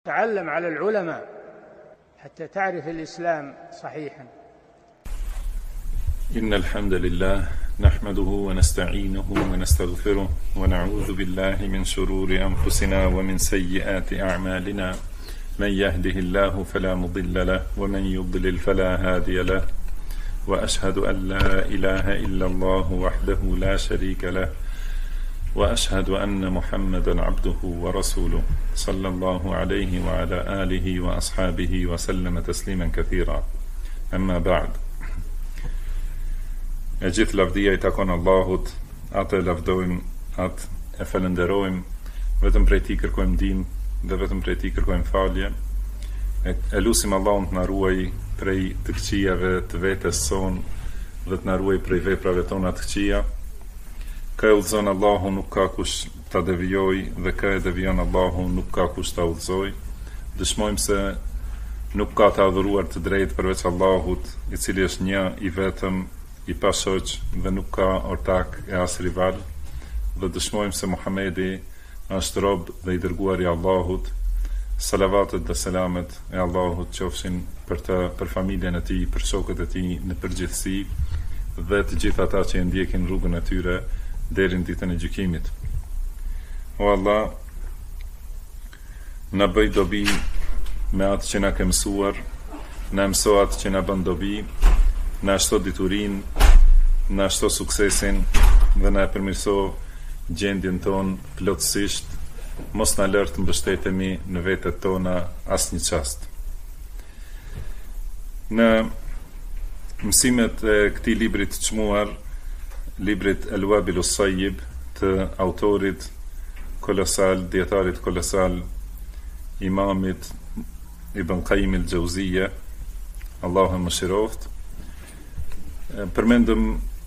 تعلم على العلماء حتى تعرف الإسلام صحيحا. إن الحمد لله نحمده ونستعينه ونستغفره ونعوذ بالله من شرور أنفسنا ومن سيئات أعمالنا. من يهده الله فلا مضل له ومن يضلل فلا هادي له، وأشهد أن لا إله إلا الله وحده لا شريك له، وأشهد أن محمدا عبده ورسوله صلى الله عليه وعلى آله وأصحابه وسلم تسليما كثيرا. أما بعد. E gjithë lavdia I takon Allahut, atë e lavdojmë, atë e falenderojmë, vetëm prej Tij kërkojmë ndihmë dhe vetëm prej Tij kërkojmë falje. E lutim Allahun të na ruajë prej të këqijave të vetes son dhe të na ruajë prej veprave tona të këqija. Ka e udhëzon Allahu, nuk ka kush ta devijoj, dhe ka e devijon Allahu, nuk ka kush ta udhëzoj. Dëshmojmë se nuk ka të adhuruar të drejtë përveç Allahut, I cili është një I vetëm, I pashoq dhe nuk ka ortak e as rival, dhe dëshmojmë se Muhamedi është rob dhe I dërguari I Allahut. Salavatet dhe selamet e Allahut qofshin për familjen e tij, për shokët e tij në përgjithësi dhe të gjithë ata që e ndjekin rrugën e tyre deri në ditën e gjykimit. O Allah, na bëj dobi me atë që na ke mësuar, na mëso atë që na bën dobi, na shto diturin, na shto suksesin dhe na e përmirëso gjendjen ton plotësisht, mos na lër të mbështetemi në vetet tona asnjë çast. Në mësimet e këtij libri të çmuar, librit El-Wabilus Sayyib të autorit kolosal, dietarit kolosal, imamit Ibn Qayyim el-Jauziyja, Allahu më shiroft, përmendëm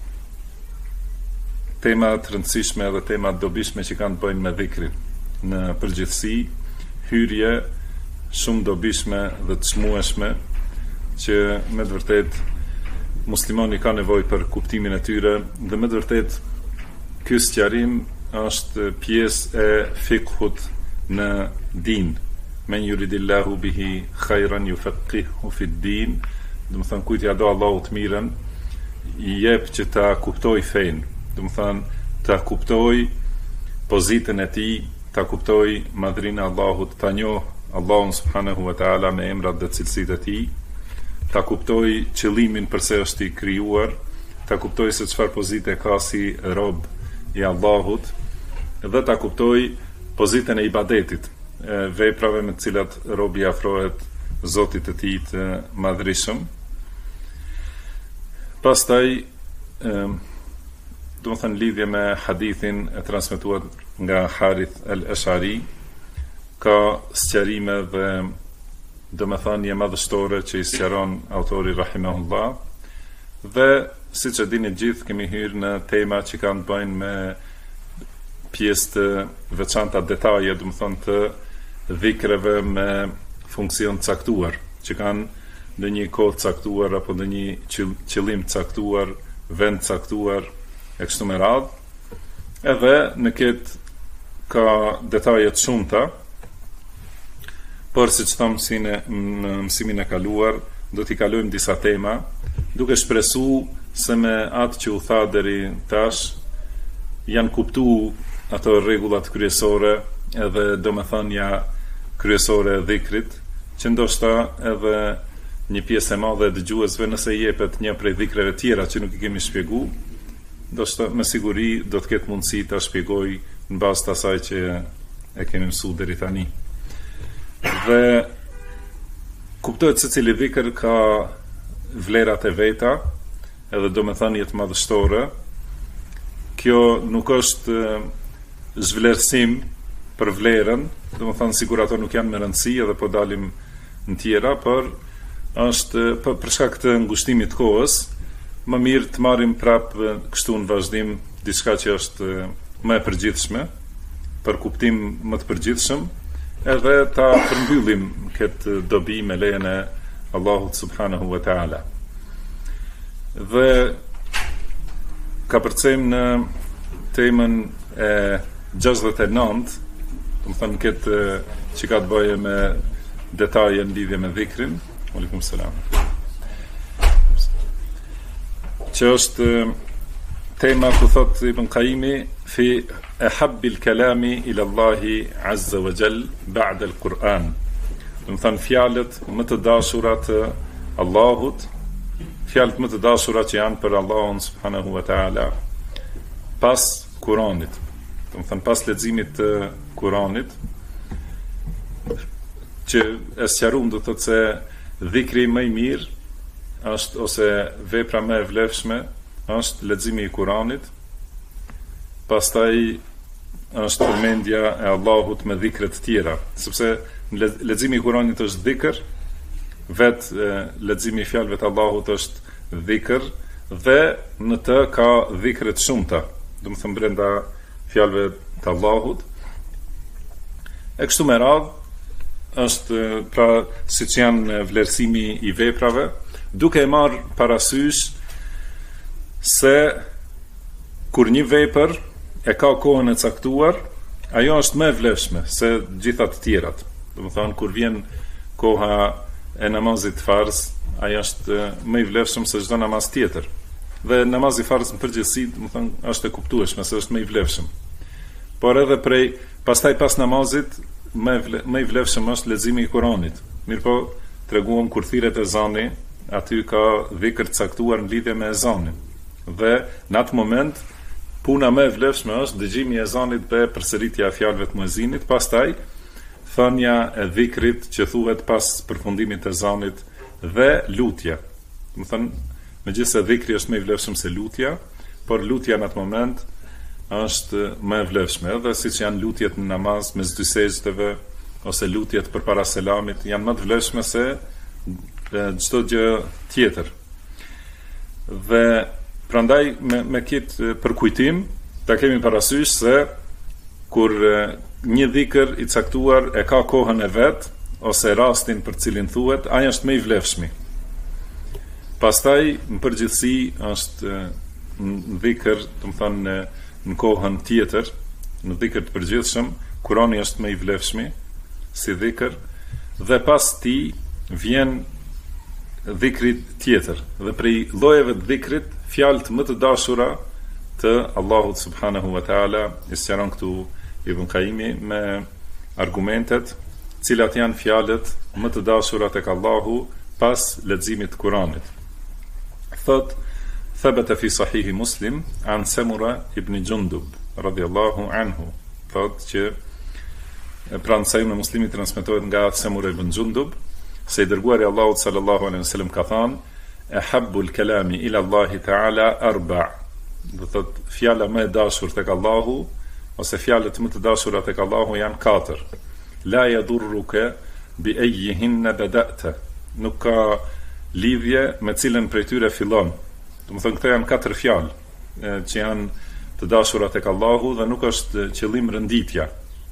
tema të rëndësishme dhe tema të dobishme që kanë të bëjnë me dhikrin. Në përgjithësi, hyrje shumë dobishme dhe të çmueshme që me të vërtet muslimani ka nevojë për kuptimin e tyre, dhe me të vërtet ky sqarim është pjesë e fiqhut në din. Men yuridillahu bihi khairan yufaqihu fi din. Do të thënë, kujt ja do Allahu të mirën, I jep që ta kuptoj fen, do të thënë ta kuptoj pozitën e tij, ta kuptoj madhrinë e Allahut, ta njoh Allahun subhanahu wa taala me emrat dhe cilësitë e tij, ta kuptoj qëllimin përse është I krijuar, ta kuptoj se çfarë pozite ka si rob I Allahut, dhe ta kuptoj pozitën e ibadetit, veprave me të cilat robi afrohet Zotit të tij të madhërisëm. Pastaj, do të thënë, lidhje me hadithin e transmetuar nga Harith al-Ash'ari, ka sqarime dhe domethënie madhështore që I sqaron autori rahimahullah, dhe siç e dini gjithë, kemi hyrë në tema që kanë të bëjnë me pjesë të veçanta detaje, do të thonë të dhikreve me funksion caktuar, që kanë në një kohë caktuar apo në një qëllim caktuar, vend caktuar, e kështu me radhë. Edhe në këtë ka detaje të shumta, por siç thamë në mësimin e kaluar, do t'i kalojmë disa tema, duke shpresu se me atë që u tha deri tash janë kuptuar ato rregullat kryesore edhe domethënia kryesore e dhikrit, që ndoshta edhe një pjesë e madhe e dëgjuesve, nëse I jepet një prej dhikreve tjera që nuk I kemi shpjeguar, ndoshta me siguri do të ketë mundësi ta shpjegoj në bazë të asaj që e kemi mësuar deri tani. Dhe kuptohet se cili dhikr ka vlerat e veta, edhe domethënie të madhështore. Kjo nuk është zhvlerësim për vlerën, domethënë sigur ato nuk janë me rëndësi edhe po dalim në tjera, por është për shkak të ngushtimit të kohës, më mirë të marrim prapë kështu në vazhdim diçka që është më e përgjithshme, për kuptim më të përgjithshëm, edhe ta përmbyllim këtë dobi me lejen e Allahut subhanahu wa taala. Dhe ka përcejmë në temën e 69, do të thënë këtë që ka të bëjë me detaje në lidhje me dhikrin. Aleikum selam. Që është tema ku thot Ibn Qayyimi fi ahabbil kalami ila Allahi azza wa jall ba'da al-Quran. Do të thënë fjalët më të dashura të Allahut, fjalët më të dashura që janë për Allahun subhanahu wa taala pas Kuranit. Do të thënë pas leximit të Kuranit, që e sqaruam do të thotë se dhikri më i mirë është ose vepra më e vlefshme është leximi i Kuranit, pastaj është përmendja e Allahut me dhikre të tjera, sepse leximi i Kuranit është dhikr, vetë leximi i fjalëve të Allahut është dhikr dhe në të ka dhikre të shumta, do të thënë brenda fjalëve të Allahut. E kështu me radhë është pra siç janë vlerësimi i veprave, duke e marrë parasysh se kur një vepër e ka kohën e caktuar, ajo është më e vlefshme se gjitha të tjerat. Do të thonë kur vjen koha e namazit farz, ajo është më i vlefshëm se çdo namaz tjetër. Dhe namazi farz në përgjithësi, do të thonë, është e kuptueshme se është më i vlefshëm. Por edhe pastaj pas namazit më i vlefshëm është leximi i Kuranit. Mirpo treguam kur thirret ezani, aty ka dhikr të caktuar në lidhje me ezanin. Dhe në atë moment puna më e vlefshme është dëgjimi i ezanit dhe përsëritja e fjalëve të muezinit, pastaj thënia e dhikrit që thuhet pas përfundimit të ezanit dhe lutja. Do të thënë, megjithëse dhikri është më i vlefshëm se lutja, por lutja në atë moment është më e vlefshme, edhe siç janë lutjet në namaz mes dy sejdëve ose lutjet përpara selamit janë më të vlefshme se çdo gjë tjetër. Dhe prandaj me këtë përkujtim ta kemi parasysh se kur një dhikër i caktuar e ka kohën e vet ose rastin për cilin thuhet, ai është më i vlefshëm. Pastaj në përgjithësi është në dhikër, do të thonë në kohën tjetër, në dhikër të përgjithshëm, Kurani është më i vlefshëm si dhikër, dhe pas tij vjen dhikrit tjetër, dhe prej llojeve të dhikrit fjalët më të dashura të Allahut subhanahu wa taala, i sqaron këtu Ibn Qayyimi me argumentet, cilat janë fjalët më të dashura tek Allahu pas leximit të Kuranit. Thot ثبت في صحيح مسلم عن سمرة ابن جندب رضي الله عنه. Thot që pranë sahih në Muslimit transmetohet nga Samura ibn Jundub se i dërguari i Allahut sallallahu alaihi wasallam ka thënë: "Ahabbul kalami ila Allah ta'ala arba'." Do thot fjala më e dashur tek Allahu ose fjalët më të dashura tek Allahu janë katër. La yadurruka bi ayyihinna bada'ta. Nuk ka lidhje me cilën prej tyre fillon. Do të thonë këto janë katër fjalë që janë të dashura tek Allahu dhe nuk është qëllim rënditja.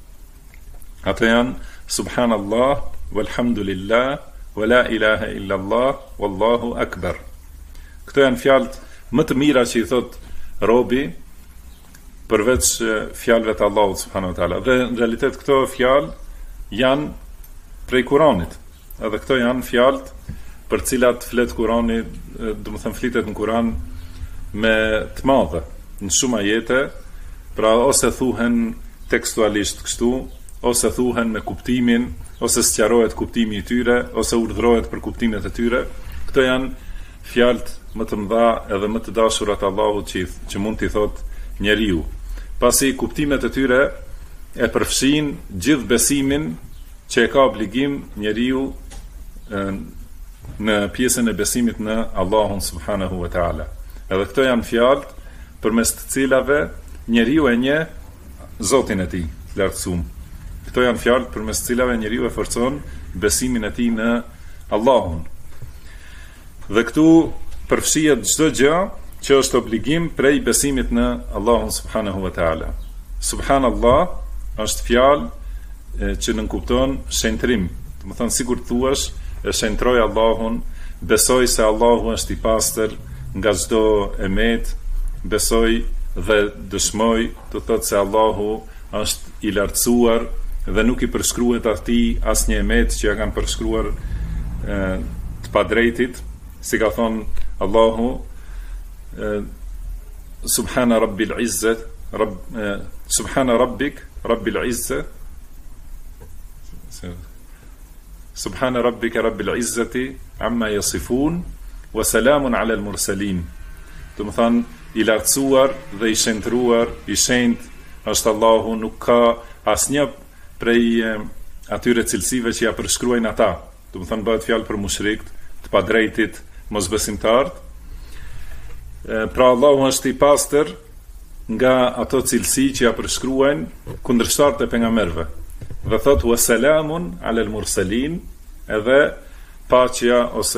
Ato janë subhanallah, walhamdulillah, wa la ilaha illa Allah, wallahu akbar. Këto janë fjalët më të mira që i thot robi përveç fjalëve të Allahut subhanahu wa taala. Dhe në realitet këto fjalë janë prej Kuranit. Edhe këto janë fjalët për cilat flet Kurani, do të thënë flitet në Kuran me të madhe, në shumë ajete, pra ose thuhen tekstualisht kështu, ose thuhen me kuptimin, ose sqarohet kuptimi i tyre, ose urdhërohet për kuptimet e tyre. Këto janë fjalët më të mëdha edhe më të dashura të Allahut që mund t'i thot njeriu. Pasi kuptimet e tyre e përfshin gjithë besimin që e ka obligim njeriu në pjesën e besimit në Allahun subhanahu wa taala. Edhe këto janë fjalët përmes të cilave njeriu e njeh Zotin e tij, lartësuam. Këto janë fjalët përmes të cilave njeriu e forcon besimin e tij në Allahun. Dhe këtu përfshihet çdo gjë që është obligim prej besimit në Allahun subhanahu wa taala. Subhanallah është fjalë që nënkupton shenjtrim. Do të thonë sikur thuash e shenjtroj Allahun, besoj se Allahu është i pastër nga çdo emet, besoj dhe dëshmoj, do thotë se Allahu është i lartësuar dhe nuk i përshkruhet atij asnjë emet që ja kanë përshkruar të padrejtit, si ka thonë Allahu Subhana Rabbil Izzat, Subhana Rabbik Rabbil Izzat, Subhana Rabbika Rabbil Izzati amma yasifun wa salamun ala al-mursalin. Do të thonë i lartësuar dhe i shëndruar, i shenjt është Allahu, nuk ka asnjë prej atyre cilësive që ja përshkruajnë ata. Do të thonë bëhet fjalë për mushrikt, të padrejtit, mosbesimtarët. Pra Allahu është i pastër nga ato cilësi që ja përshkruajnë kundërshtarët e pejgamberëve. Dhe thot wa salamun ala al-mursalin, edhe paqja ose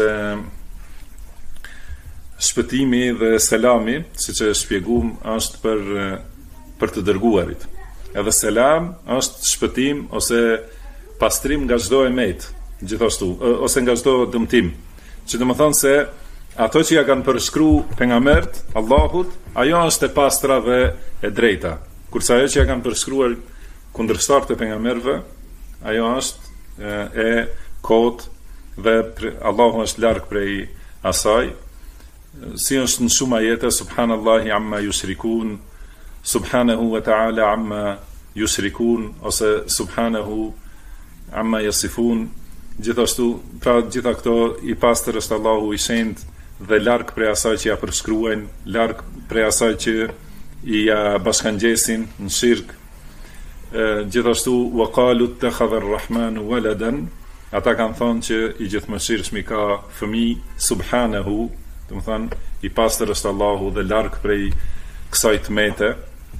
shpëtimi dhe selami, siç e shpjeguam, është për të dërguarit. Edhe selam është shpëtim ose pastrim nga çdo emet, gjithashtu, ose nga çdo dëmtim. Që do të thonë se ato që ja kanë përshkruar pejgamberët Allahut, ajo është e pastra dhe e drejta. Kurse ajo që ja kanë përshkruar kundërshtarët e pejgamberëve, ajo është e kot dhe Allahu është larg prej asaj. Si është në shumë ajete, subhanallahi amma yushrikun, subhanahu wa ta'ala amma yushrikun, ose subhanahu amma yasifun. Gjithashtu, pra gjitha këto i pastër është Allahu, i shenjtë dhe larg prej asaj që ja përshkruajnë, larg prej asaj që i ja bashkangjesin në shirk. Gjithashtu wa qalu ittakhadha ar-rahmanu waladan, ata kanë thonë që i gjithëmshirshmi ka fëmijë, subhanahu, do të thonë i pastër është Allahu dhe larg prej kësaj tmete,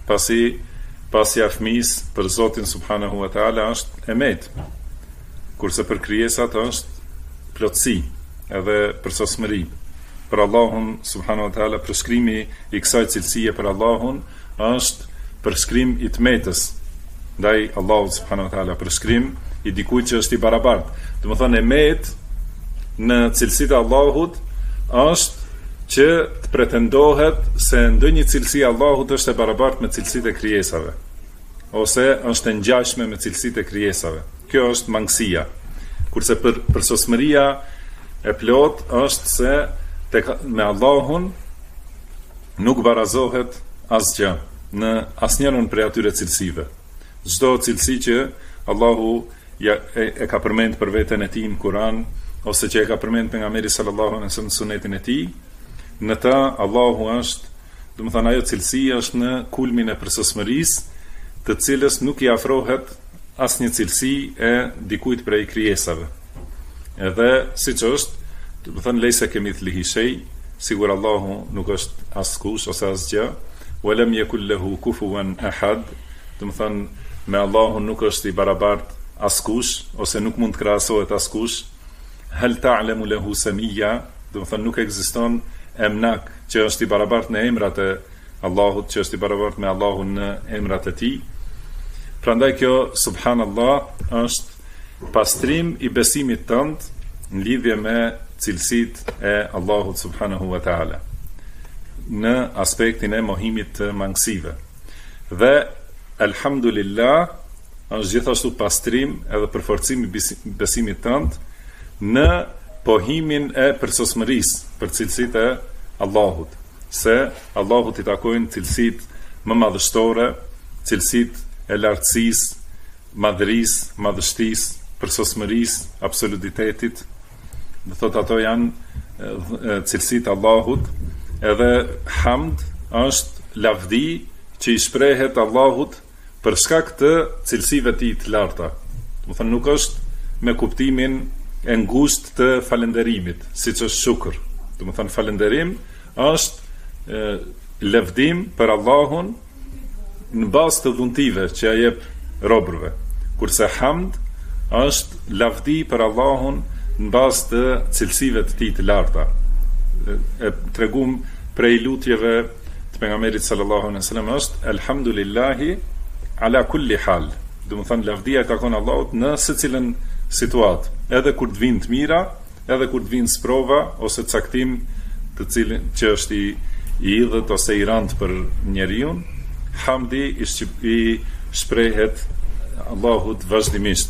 pasi fëmijës për Zotin subhanahu wa taala është emet, kurse për krijesat është plotësi edhe përsosmëri. Për Allahun subhanahu wa taala përshkrimi i kësaj cilësie për Allahun është përshkrim i tmetës ndaj Allahut subhanahu wa taala, përshkrim i dikujt që është i barabartë. Do të thonë emet në cilësitë e Allahut është që të pretendohet se ndonjë cilësi e Allahut është e barabartë me cilësitë e krijesave, ose është e ngjashme me cilësitë e krijesave. Kjo është mangësia. Kurse për sosmëria e plot është se me Allahun nuk barazohet asgjë në asnjërin prej atyre cilësive. Çdo cilësi që Allahu e ka përmend për veten e tij në Kur'an, ose që e ka përmend pejgamberi sallallahu alaihi wasallam në sunetin e tij, në ta Allahu është, do të thonë ajo cilësi është në kulmin e përsosmërisë, të cilës nuk i afrohet asnjë cilësi e dikujt prej krijesave. Edhe siç është, do të thonë lejse kemithlihi shay, sigur Allahu nuk është askush ose asgjë, wa lam yakul lahu kufuwan ahad, do të thonë me Allahun nuk është i barabartë askush, ose nuk mund të krahasohet askush. Hal ta'lamu lahu samia, do të thonë nuk ekziston emnak që është i barabartë në emrat e Allahut, që është i barabartë me Allahun në emrat e tij. Prandaj kjo subhanallah është pastrim i besimit tënd në lidhje me cilësitë e Allahut subhanahu wa taala në aspektin e mohimit të mangësive. Dhe alhamdulillah është gjithashtu pastrim edhe përforcim i besimit tënd në pohimin e përsosmërisë për cilësitë e Allahut, se Allahut i takojnë cilësitë më madhështore, cilësitë e lartësisë, madhërisë, madhështisë, përsosmërisë, absolutitetit. Do thotë ato janë cilësitë e Allahut, edhe hamd është lavdi që i shprehet Allahut për shkak të cilësive të tij të larta. Do thonë nuk është me kuptimin e ngushtë të falënderimit, siç është shukr. Do thonë falënderim është lëvdim për Allahun në bazë të dhuntive që ai jep robërve, kurse hamd është lavdi për Allahun në bazë të cilësive të tij të larta. E tregum prej lutjeve të pejgamberit sallallahu alaihi wasallam është elhamdulillahi ala kulli hal. Do të thonë lavdia e takon Allahut në secilën situatë, edhe kur të vinë të mira, edhe kur të vinë sprova ose caktim të cilin që është i idhët ose i rand për njeriu, hamdi i shprehet Allahut vazhdimisht.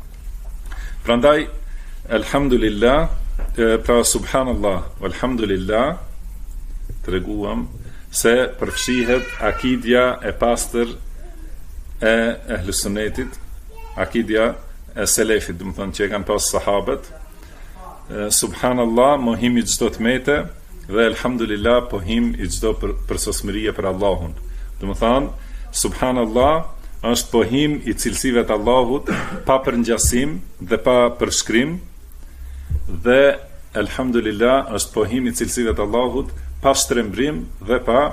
Prandaj alhamdulillah, pra subhanallah, alhamdulillah, treguam se përfshihet akidja e pastër e Ahlus Sunnetit, akidja e selefit, do të thonë që e kanë pas sahabët. Subhanallah, mohim i çdo tmete, dhe alhamdulillah, pohim i çdo përsosmërie për Allahun. Do të thonë, subhanallah është pohim i cilësive të Allahut, pa përngjasim dhe pa përshkrim, dhe alhamdulillah është pohim i cilësive të Allahut, pa shtrembrim dhe pa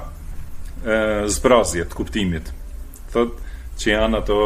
zbrazje të kuptimit. Thot që janë ato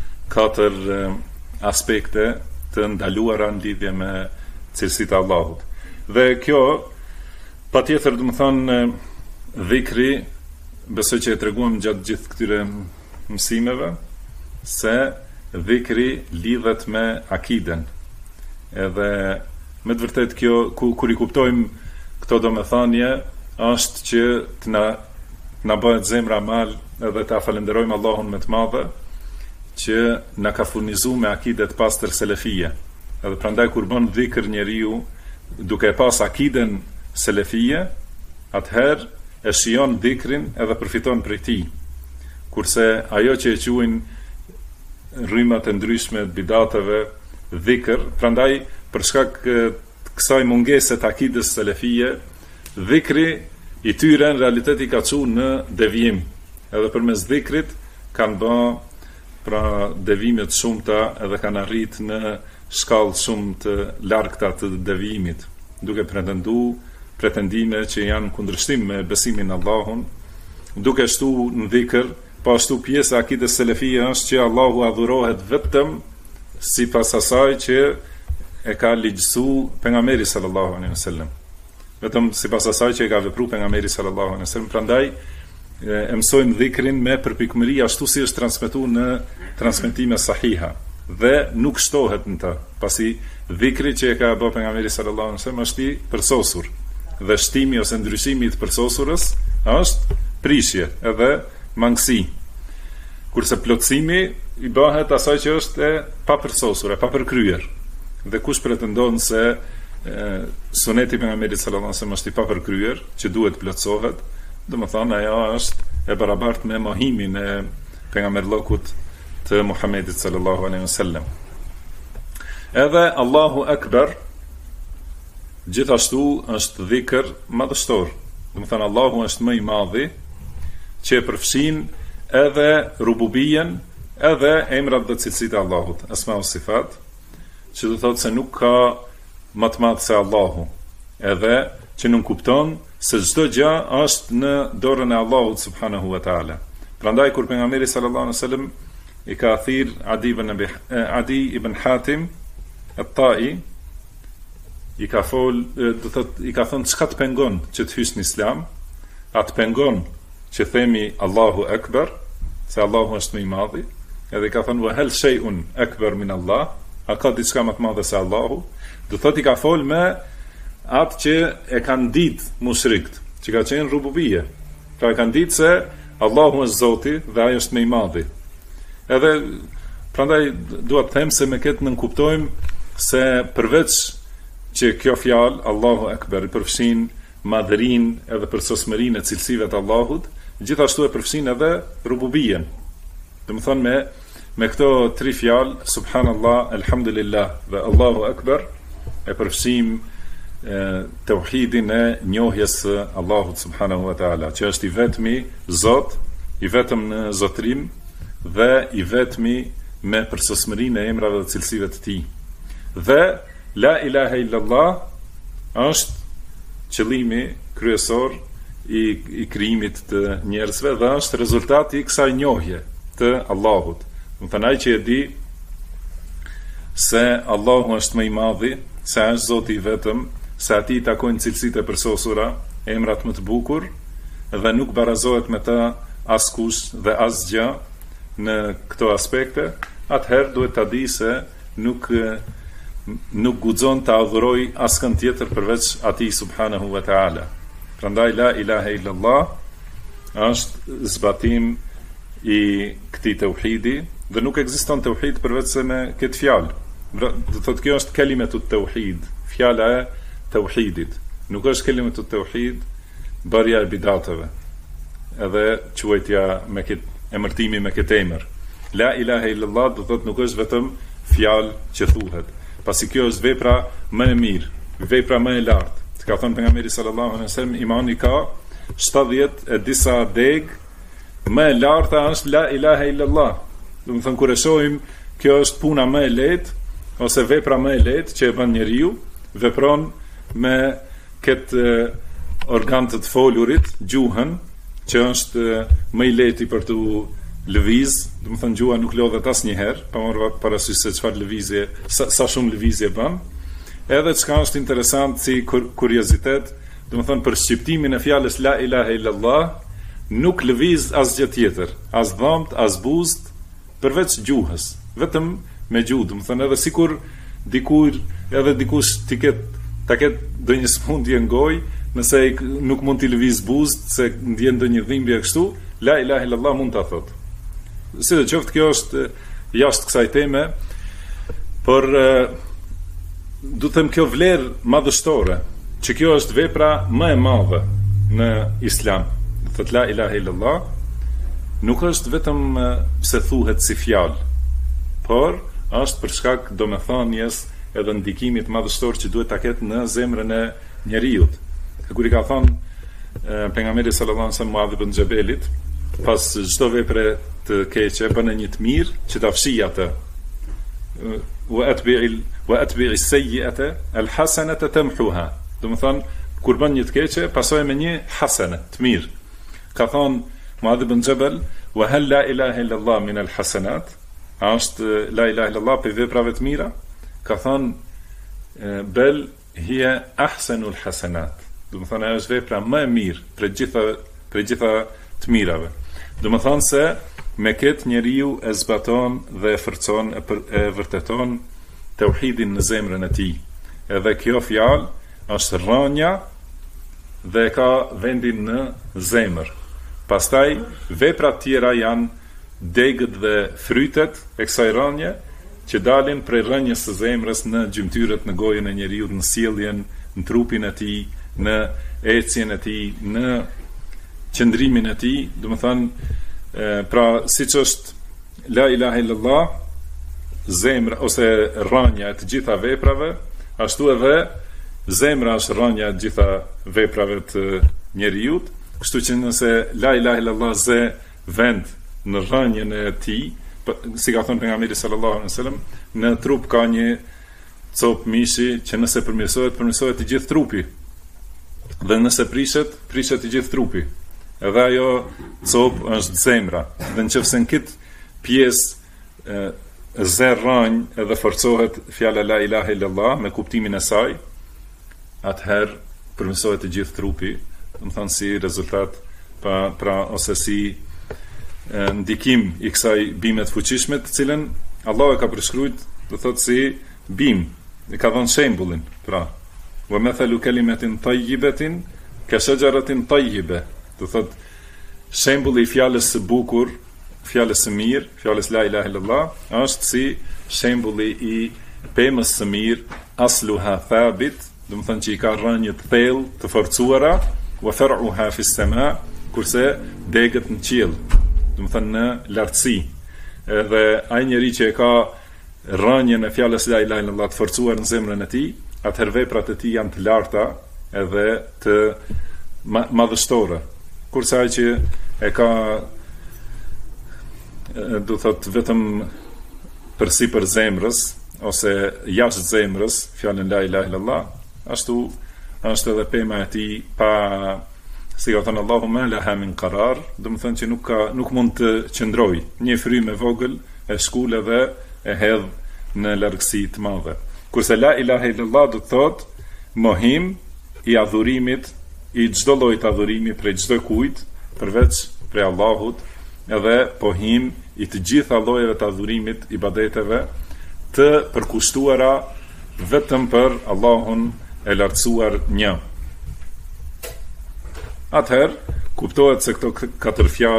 4 aspekte të ndaluara në lidhje me cilësitë e Allahut. Dhe kjo patjetër do të thonë dhikri, besoj që e treguam gjatë gjithë këtyre mësimeve, se dhikri lidhet me akiden. Edhe me të vërtet kjo, kur i kuptojmë këto domethënie, është që të na bëhet zemra mal edhe ta falenderojmë Allahun me të madhe që na ka furnizuar me akidet pastër selefie. Edhe prandaj kur bën dhikr njeriu duke pas akiden selefie, atëherë e shijon dhikrin edhe përfiton prej tij. Kurse ajo që e quajnë rrymat e ndryshme të bidateve dhikr, prandaj për shkak të kësaj mungese të akides selefie, dhikri i tyre në realitet i ka çuar në devijim. Edhe përmes dhikrit kanë bë pra devime të shumta edhe kanë arrit në shkallë shumë të largëta të devijimit, duke pretendime që janë kundërshtim me besimin në Allahun, duke shtu në dhikr, po ashtu pjesë e akides selefie është që Allahu adhurohet vetëm sipas asaj që e ka ligjësuar pejgamberi sallallahu alaihi wasallam. Vetëm sipas asaj që e ka vepruar pejgamberi sallallahu alaihi wasallam. Prandaj e mësojmë dhikrin me përpikmëri ashtu si është transmetuar në transmetime sahiha dhe nuk shtohet në ta, pasi dhikri që e ka bërë pejgamberi sallallahu alaihi wasallam është i përsosur dhe shtimi ose ndryshimi i përsosurës është prishje edhe mangësi. Kurse plotësimi i bëhet asaj që është e papërsosur, e papërkryer. Dhe kush pretendon se suneti pejgamberit sallallahu alaihi wasallam është i papërkryer, që duhet plotësohet, domethënë ajo është e barabartë me mohimin e pejgamberllokut të Muhamedit sallallahu alaihi wasallam. Edhe Allahu Akbar gjithashtu është dhikr madhështor. Domethënë Allahu është më i madhi, që e përfshin edhe rububien, edhe emrat dhe cilësitë e Allahut, asma u sifat, që do thotë se nuk ka më të madh se Allahu, edhe që nuk kupton se çdo gjë është në dorën e Allahut subhanahu wa taala. Prandaj kur pejgamberi sallallahu alaihi wasallam i ka thirr Adi ibn Hatim at-Tai, i ka thënë çka të pengon që të hysh në Islam, atë pengon që themi Allahu Akbar, se Allahu është më i madhi, edhe i ka thënë wa hal shay'un akbar min Allah, a ka diçka më të madhe se Allahu, do thotë i ka fol me atë që e kanë ditë mushrikët, që ka qenë rububie. Pra e kanë ditë se Allahu është Zoti dhe ai është më i madhi. Edhe prandaj dua të them se me këtë nënkuptojmë se përveç që kjo fjalë Allahu Akbar i përfshin madhërinë edhe përsosmërinë e cilësive të Allahut, gjithashtu e përfshin edhe rububien. Domethënë me këto 3 fjalë, subhanallah, alhamdulillah dhe Allahu Akbar, e përfshim tauhidin e njohjes së Allahut subhanahu wa taala, që është i vetmi Zot, i vetëm në zotrim dhe i vetmi me përsosmërinë e emrave dhe cilësive të tij. Dhe la ilaha illallah është qëllimi kryesor i krijimit të njerëzve dhe është rezultati i kësaj njohje të Allahut. Do të thënë ai që e di se Allahu është më i madhi, se është Zoti i vetëm, se atij takojnë cilësitë e përsosura, emrat më të bukur dhe nuk barazohet me ta askush dhe asgjë në këto aspekte, atëherë duhet ta di se nuk guxon ta adhuroj askën tjetër përveç atij subhanahu wa taala. Prandaj la ilaha illallah është zbatim i këtij tauhidi dhe nuk ekziston tauhid përveç se me këtë fjalë. Do thotë kjo është kelimetut tauhid, fjala e tauhidit. Nuk është kelimetut tauhid bërja e bidateve. Edhe quajtja me këtë emërtimi me këtë emër. La ilaha illallah do thotë nuk është vetëm fjalë që thuhet. Pasi kjo është vepra më e mirë, vepra më e lartë. Ka thënë pejgamberi sallallahu alaihi wasallam, imani ka 70 e disa deg, më e larta është la ilaha illallah. Do të thonë kur e shohim kjo është puna më e lehtë ose vepra më e lehtë që e bën njeriu, vepron me këtë organ të folurit, gjuhën, që është më i lehti për të lëviz, do të thonë gjuha nuk lodhet asnjëherë, pa marrë parasysh se çfarë lëvizje, sa shumë lëvizje bën. Edhe çka është interesant si kuriozitet, do të thonë për shqiptimin e fjalës la ilaha illallah, nuk lëviz asgjë tjetër, as dhëmt, as buzët, përveç gjuhës, vetëm me gjuhë, do të thonë edhe sikur dikush ta ketë ndonjë smundje në gojë, nëse nuk mund t'i lëviz buzët se ndjen ndonjë dhimbje kështu, la ilaha illallah mund ta thotë. Sidoqoftë kjo është jashtë kësaj teme, por du të them kjo vlerë madhështore, që kjo është vepra më e madhe në Islam. Thot la ilaha illallah nuk është vetëm pse thuhet si fjalë, por është për shkak domethënies edhe ndikimit madhështor që duhet ta ketë në zemrën e njeriut. Kur i ka thënë pejgamberi sallallahu alaihi wasallam Muadh ibn Jabelit, pas çdo vepre të keqe bën një të mirë që ta fshijë atë. Wa atbi'i as-sayyi'ata al-hasanata tamhuha. Do të thonë kur bën një të keqe, pasojë me një hasane, të mirë. Ka thonë Muadh ibn Jabal, wa hal la ilaha illa Allah min al-hasanat? Është la ilaha illa Allah për veprave të mira? Ka thonë bel hiya ahsanul hasanat. Do të thonë ajo është vepra më e mirë për gjitha të mirave. Do të thonë se me këtë njeriu e zbaton dhe e forcon e vërteton tauhidin në zemrën e tij. Edhe kjo fjalë është rrënja dhe ka vendin në zemër. Pastaj veprat tjera janë degët dhe frytet e kësaj rrënje që dalin prej rrënjës së zemrës në gjymtyrët, në gojën e njeriu, në sjelljen, në trupin e tij, në ecjen e tij, në qëndrimin e tij. Do të thonë pra siç është la ilaha illallah zemra ose rrënja e të gjitha veprave, ashtu edhe zemra është rrënja e të gjitha veprave të njeriut. Kështu që nëse la ilaha illallah zë vend në rrënjën e tij, si ka thënë pejgamberi sallallahu alaihi wasallam, në trup ka një copë mishi që nëse përmirësohet i gjithë trupi. Dhe nëse prishet i gjithë trupi. Edhe ajo copë është zemra. Dhe nëse në këtë pjesë zerranj edhe forcohet fjala la ilaha illallah me kuptimin e saj, atëherë përmirësohet i gjithë trupi, do të thonë si rezultat pra ose si ndikim i kësaj bime të fuqishme, të cilën Allah e ka përshkruajtur, do thotë si bim, e ka dhënë shembullin, pra wa mathalu kalimatin tayyibatin ka shajaratin tayyiba. Do thotë shembulli i fjalës së bukur, fjalës së mirë, fjalës la ilaha illallah, është si shembulli i pemës së mirë, asluha thabit, do të thonë që i ka rrënjë të thellë, të forcuara, wa far'uha fi as-sama, kurse degët në qiell, do të thonë në lartësi. Edhe ai njeri që e ka rrënjën e fjalës la ilaha illallah të forcuar në zemrën e tij, atëherë veprat e tij janë të larta edhe të madhështore. Kurse ai që e ka do thot vetëm përsipër zemrës ose jashtë zemrës fjalën la ilaha illallah, ashtu është edhe pema e tij pa, si ka thënë Allahu ma laha min qarar, do të thonë që nuk mund të qëndroj. Një frymë e vogël e shkul edhe e hedh në largësi të madhe. Kurse la ilaha illallah do të thotë mohim i adhurimit, i çdo lloji të adhurimi prej çdo kujt përveç prej Allahut, edhe pohim i të gjitha llojeve të adhurimit, ibadeteve të përkushtuara vetëm për Allahun e lartësuar një. Atëherë kuptohet se këto katër fjalë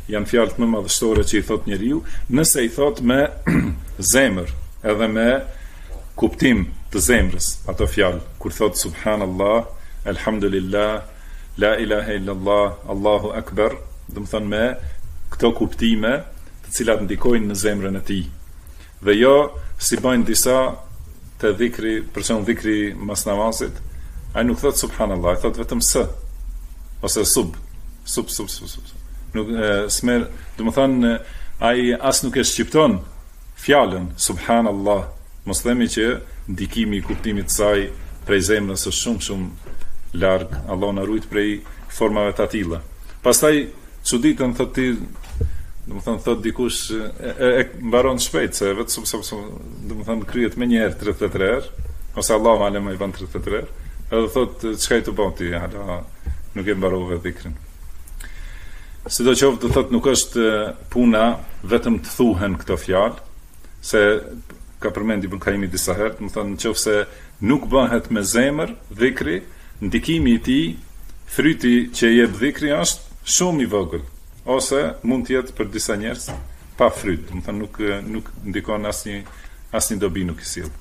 janë fjalët më madhështore që i thot njeriu, nëse i thot me zemër, edhe me kuptim të zemrës, ato fjalë, kur thot subhanallah, elhamdulillah, la ilaha illallah, Allahu akbar, do të thonë me këto kuptime, të cilat ndikojnë në zemrën e tij. Dhe jo si bajnë disa të dhikri, për shembull dhikri mas namazit, ai nuk thot subhanallah, ai thot vetëm s, ose sub. Nuk smer, do të thonë ai as nuk e shqipton fjalën subhanallah. Mos themi që ndikimi i kuptimit të saj prej zemrës është shumë larg. Allah na ruaj prej formave të tilla. Pastaj çuditën thot ti, do të thonë thot dikush e mbaron shpejt se vetëm do të thonë kryet më një herë 33 herë, ose Allahu alem ai ban 33 herë, edhe thot çka i të bën ti, hala nuk e mbarove dhikrin. Sidoqoftë do thot nuk është puna vetëm të thuhen këto fjalë, se ka përmend Ibn Kaimi disa herë, do të thonë nëse nuk bëhet me zemër dhikri, ndikimi i tij, fryti që jep dhikri është shumë i vogël, ose mund të jetë për disa njerëz pa fryt, do të thonë nuk ndikon asnjë dobi nuk i sill.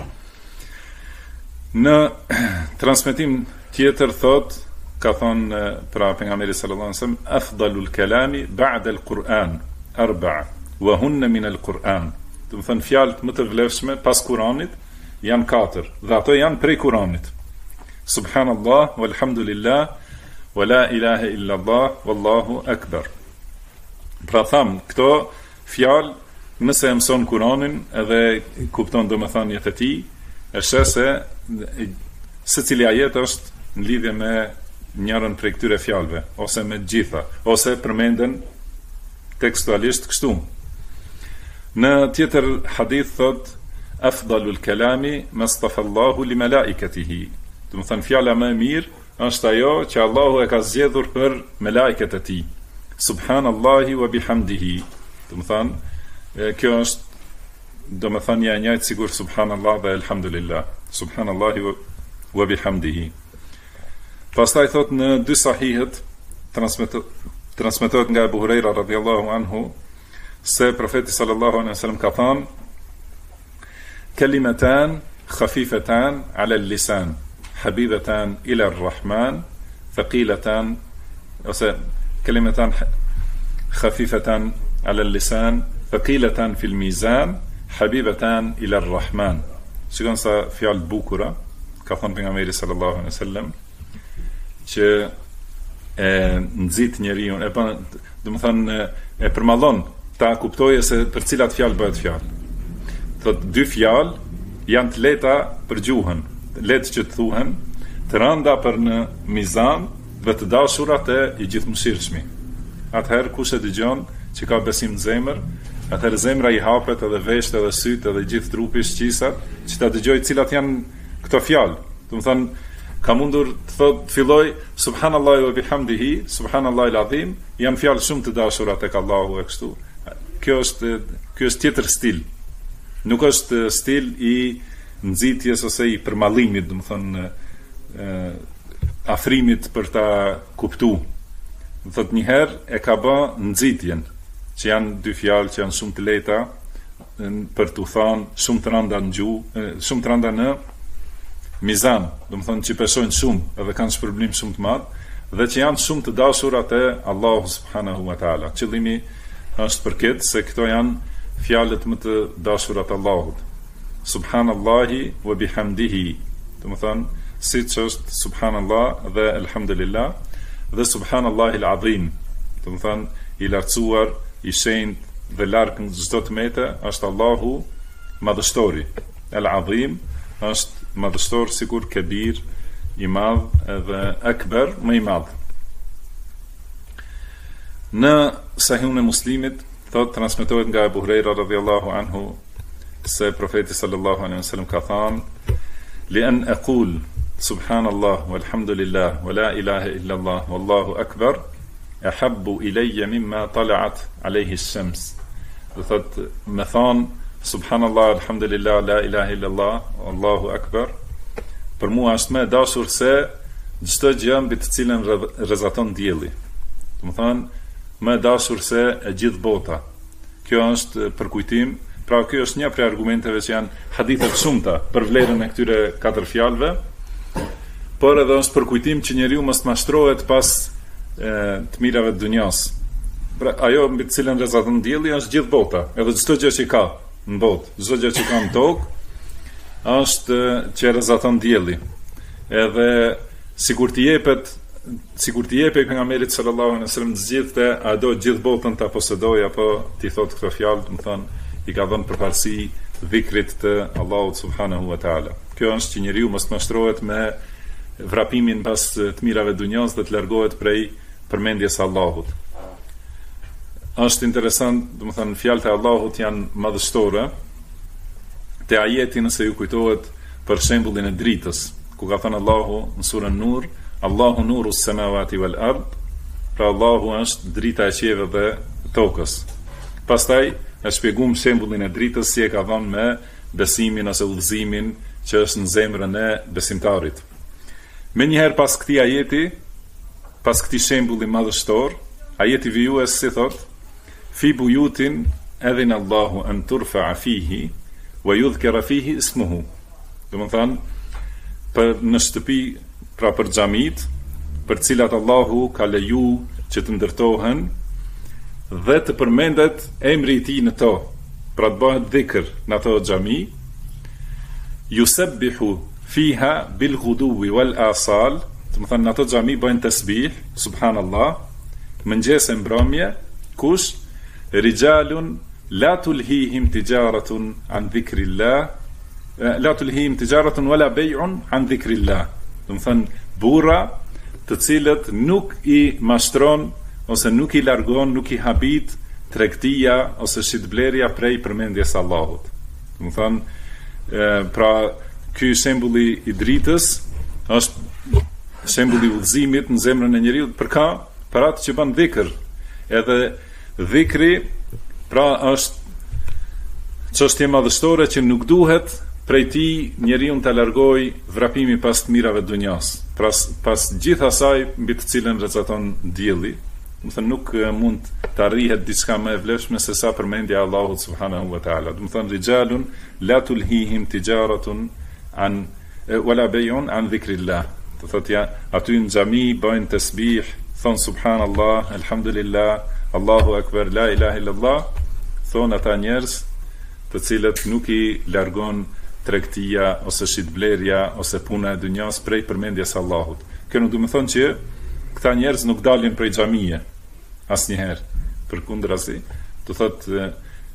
Në transmetim tjetër thot, ka thonë pra pejgamberi sallallahu alaihi wasallam, afdalul kalami ba'da al-Quran arba'a wa hunna min al-Quran. Do të thonë fjalët më të vlefshme pas Kuranit janë 4, dhe ato janë prej Kuranit. Subhanallah, walhamdulillah, wa la ilaha illallah, wallahu akbar. Pra tham, këto fjalë, nëse e mëson Kuranin edhe kupton domethënien e tij, është se secili ajet është në lidhje me njërën prej këtyre fjalëve, ose me gjitha, ose përmenden tekstualisht kështu. Në tjetër hadith thot, afdalul kalami mastafa Allahu li malaikatihi. Do të thënë fjala më e mirë është ajo që Allahu e ka zgjedhur për melajket e tij. Subhanallahi wa bihamdihi. Do të thënë kjo është do të thënë ja njëjtë sigur subhanallah dhe elhamdulillah. Subhanallahi wa bihamdihi. Pastaj thot në dy sahihet transmetohet nga Abu Huraira radhiyallahu anhu se profeti sallallahu alaihi wasallam ka thënë kalimatan khafifatan ala al-lisan habibatan ila ar-rahman thaqilatan, ose kalimatan khafifatan ala al-lisan thaqilatan fi al-mizan habibatan ila ar-rahman. Shikon sa fjalë bukura ka thënë pejgamberi sallallahu alaihi wasallam që e nxit njeriu, e bën, do të thënë e përmallon ta kuptojë se për cilat fjalë bëhet fjalë. Thot dy fjalë janë të lehta për gjuhën, lehtë që të thuhen, të rënda për në mizan dhe të dashurat e i gjithëmshirshmi. Atëherë kush e dëgjon që ka besim në zemër, atëherë zemra i hapet edhe vesht edhe syt edhe gjithë trupi shqisat që ta dëgjoj cilat janë këto fjalë. Do të thënë ka mundur të filloj subhanallahi wa bihamdihi, subhanallahi al-azim, janë fjalë shumë të dashura tek Allahu e kështu. Kjo është tjetër stil. Nuk është stil i nxitjes ose i përmallimit, do të thonë afrimit për ta kuptuar. Do thot një herë e ka bë nxitjen, që janë dy fjalë që janë shumë të lehta për t'u thënë, shumë të rënda në gjuhë, shumë të rënda në mizan, do të thonë që pesojnë shumë edhe kanë shpërblim shumë të madh, dhe që janë shumë të dashura te Allahu subhanahu wa taala. Qëllimi është për këtë se këto janë fjalët më të dashura të Allahut. Subhanallahi wa bihamdihi. Do të thonë siç është subhanallah dhe elhamdulillah dhe subhanallahi al-azim. Do të thonë i lartësuar, i shenjtë dhe larg në çdo tmete është Allahu madhështori. El-azim është madhështor sikur kebir, i madh, edhe akbar, më i madh. Në Sahihun e Muslimit thot transmetohet nga Abu Huraira radhiyallahu anhu se profeti sallallahu alaihi wasallam ka thënë li an aqul subhanallah walhamdulillah wa la ilaha illa allah wallahu akbar ahabbu ilayya mimma tala'at alayhi ash-shams. Do thot me thon subhanallah alhamdulillah la ilaha illa allah wallahu akbar, për mua është më e dashur se çdo gjë mbi të cilën rrezaton dielli. Do të thonë më dashur se e gjithë bota. Kjo është për kujtim, pra kjo është një prej argumenteve që janë hadithe të shumta për vlerën e këtyre 4 fjalëve, por edhe është për kujtim që njeriu mos mashtrohet pas të mirave të dunjas. Pra ajo mbi të cilën rrezaton dielli është gjithë bota, edhe çdo gjë që ka në botë, çdo gjë që ka në tokë është që rrezaton dielli. Edhe sikur t'i jepej pejgamberit sallallahu alaihi wasallam të gjithë, a do gjithë botën ta posedoj apo t'i thot këto fjalë, do të thonë i ka dhënë përparësi dhikrit të Allahut subhanahu wa taala. Kjo është që njeriu mos mashtrohet me vrapimin pas të mirave dunjas dhe të largohet prej përmendjes së Allahut. Është interesant, do të thonë fjalët e Allahut janë madhështore. Te ajeti, nëse ju kujtohet për shembullin e dritës, ku ka thënë Allahu në surën Nur, Allahu nuru s-samawati wal ard, pra Allahu është drita e qiellit dhe tokës. Pastaj e shpjegum shembullin e dritës si e ka dhënë me besimin ose udhëzimin që është në zemrën e besimtarit. Menjëherë pas këtij ajeti, pas këtij shembulli madhështor, ajeti vijues si thot: fi buyutin adhina Allahu an turfa'a fihi wa yudhkara fihi ismuhu. Do të thonë për në shtëpi, pra për xhamit, për cilat Allahu ka leju që të ndërtohen dhe të përmendet emri i tij në to, pra të bëhet dhikr në ato xhami, yusabbihu fiha bil ghuduwi wal asal, do të thonë në ato xhami bëjnë tasbih, subhanallah, mëngjes e mbrëmje, kush rijalun la tulhihim tijaratun an dhikrillah, la tulhihim tijaratun wala bay'un an dhikrillah. Do të thënë burra të cilët nuk i mashtron ose nuk i largon, nuk i habit tregtia ose shitblerja prej përmendjes së Allahut. Do të thënë pra ky shembulli i dritës është shembulli i udhëzimit në zemrën e njeriu për atë që bën dhikr. Edhe dhikri pra është çështje madhështore që nuk duhet prej ti njeriu të largoj vrapimi pas të mirave të dunjas, pas gjithë asaj mbi të cilën rrezaton dielli. Do të thënë nuk mund të arrihet diçka më e vlefshme se sa përmendja e Allahut subhanahu wa taala. Do të thënë rijalun la tulhihim tijaratun an wala bay'un an dhikrillah. Do thotë aty në xhami bëjnë tasbih, thon subhanallah, alhamdulillah, Allahu akbar, la ilaha illallah, thon ata njerëz të cilët nuk i largon tregtia ose shitblerja ose puna e dunjas prej përmendjes së Allahut. Kjo nuk do të thonë që këta njerëz nuk dalin prej xhamie asnjëherë. Përkundrazi, do thotë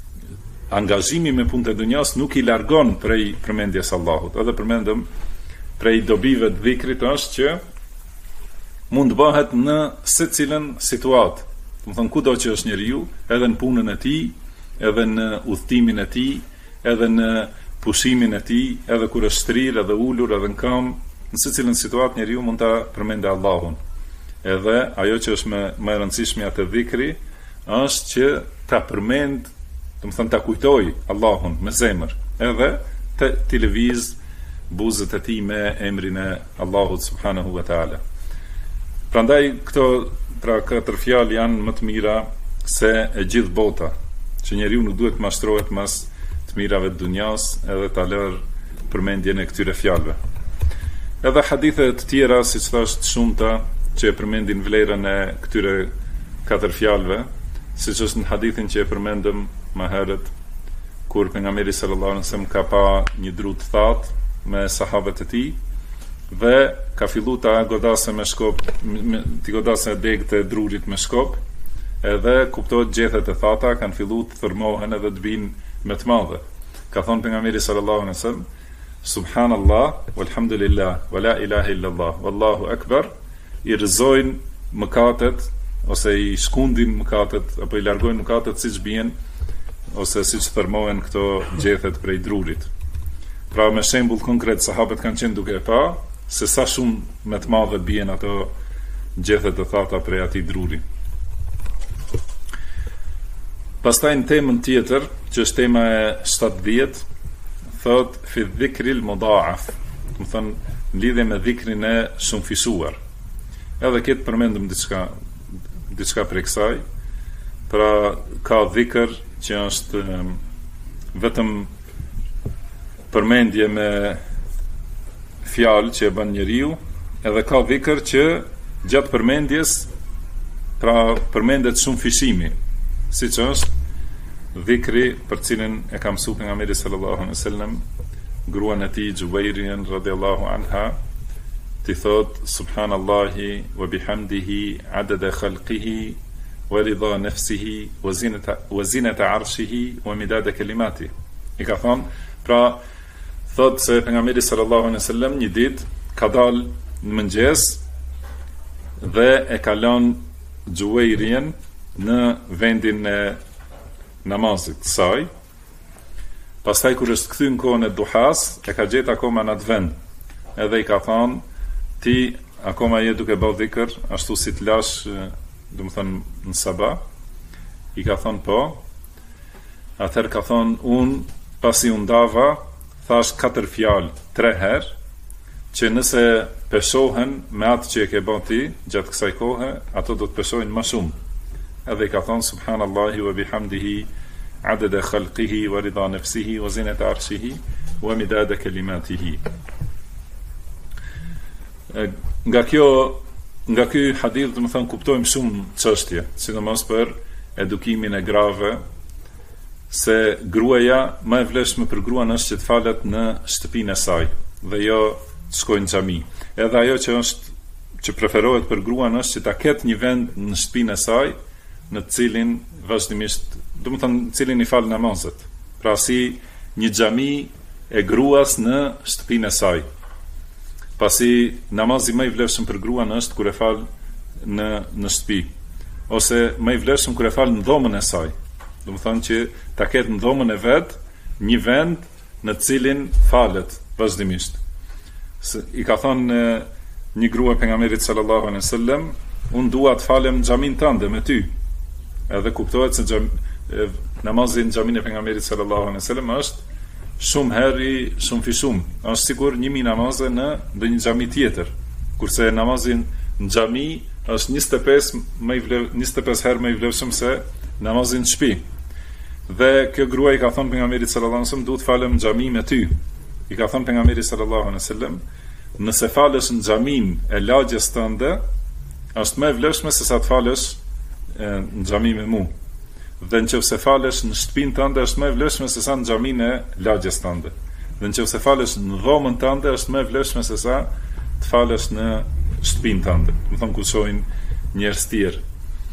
angazhimi me punët e dunjas nuk i largon prej përmendjes së Allahut. Edhe përmendëm prej dobive të dhikrit është që mund të bëhet në secilën situatë. Do të thonë kudo që është njeriu, edhe në punën e tij, edhe në udhtimin e tij, edhe në pushimin e tij, edhe kur është shtrirë, edhe ulur, edhe në këmbë, në secilën situatë njeriu mund ta përmendë Allahun. Edhe ajo që është më e rëndësishme atë dhikri është që ta përmend, do të thonë ta kujtoj Allahun me zemër, edhe të lëviz buzët e tij me emrin e Allahut subhanahu wa taala. Prandaj këto pra 4 fjalë janë më të mira se e gjithë bota, që njeriu nuk duhet të mashtrohet mas të mirave të dunjas edhe ta lër përmendjen e këtyre fjalëve. Edhe hadithe të tjera, siç thash, të shumta që e përmendin vlerën e këtyre 4 fjalëve, siç është në hadithin që e përmendëm më herët, kur pejgamberi sallallahu alaihi wasallam ka pa një dru të thatë me sahabët e tij dhe ka filluar ta godasë me shkop, të godasë degët e drurit me shkop, edhe kuptohet gjethet e thata kanë filluar të thërmohen edhe të binë me të madhe. Ka thonë pejgamberi sallallahu alaihi wasallam: subhanallah walhamdulillah wala ilaha illallah wallahu akbar, i rrëzojnë mëkatet ose i shkundin mëkatet apo i largojnë mëkatet siç bien ose siç thërmohen këto gjethet prej drurit. Pra me shembull konkret sahabët kanë qenë duke pa se sa shumë me të madhe bien ato gjethet e thata prej atij druri. Pastaj në temën tjetër, që është tema e 70, thot fi dhikril mudaaf, do të thonë në lidhje me dhikrin e shumëfishuar. Edhe këtë përmendëm diçka prej kësaj, pra ka dhikr që është vetëm përmendje me fjalë që e bën njeriu, edhe ka dhikr që gjatë përmendjes pra përmendet shumë fishimi, siç është dhikri për cilin e ka mësuar pejgamberi sallallahu alaihi wasallam gruan e tij Juwairin radhiyallahu anha, ti thot subhanallahi wa bihamdihi adada khalqihi wa rida nafsihi wa zinata arshihi wa midada kalimati. I ka thonë, pra thot se pejgamberi sallallahu alaihi wasallam një ditë ka dalë në mëngjes dhe e ka lënë Juwairin në vendin e namazit saj. Pastaj kur është kthy në kohën e duhas, e ka gjetë akoma në atë vend. Edhe i ka thonë, ti akoma je duke bërë dhikr, ashtu si të lash, do të thënë në sabah. I ka thonë po. Atëherë ka thonë, unë pasi u ndava, thash 4 fjalë 3 herë, që nëse peshohen me atë që e ke bën ti gjatë kësaj kohe, ato do të peshohen më shumë. Edhe i ka thonë subhanallahi wa bihamdihi adada khalqihi wa rida nafsihi wa zinata arshihi wa midada kalimatihi. Nga ky hadith do të thënë kuptojmë shumë çështje, sidomos për edukimin e grave, se gruaja më e vlefshme për gruan është që të falet në shtëpinë e saj dhe jo të shkojnë në xhami. Edhe ajo që preferohet për gruan është që ta ketë një vend në shtëpinë e saj në të cilin vazhdimisht, do të thënë, në cilin i fal namazet. Pra si një xhami e gruas në shtëpinë e saj. Pasi namazi më i vlefshëm për gruan është kur e fal në shtëpi, ose më i vlefshëm kur e fal në dhomën e saj. Do të thënë që ta ketë në dhomën e vet një vend në të cilin falet vazhdimisht. I ka thonë një grua pejgamberit sallallahu alaihi wasallam, unë dua të falem në xhamin tënde me ty. Edhe kuptohet se namazi në xhamin e pejgamberit sallallahu alaihi wasallam është shumë herë shumë fishum. Është sikur 1000 namaze në ndonjë xhami tjetër, kurse namazi në xhami është 25 herë më i vlefshëm se namazi në shtëpi. Dhe kjo grua i ka thonë pejgamberit sallallahu alaihi wasallam, duhet falem në xhami me ty. I ka thonë pejgamberi sallallahu alaihi wasallam, nëse falesh në xhamin e lagjes tënde, është më e vlefshme se sa të falesh në xhami me mua. Dhe nëse falesh në shtëpinë tënde, është më e vlefshme se sa në xhamin e lagjes tënde. Dhe nëse falesh në dhomën tënde, është më e vlefshme se sa të falesh në shtëpinë tënde. Do të thonë ku shohin njerëz të tjerë.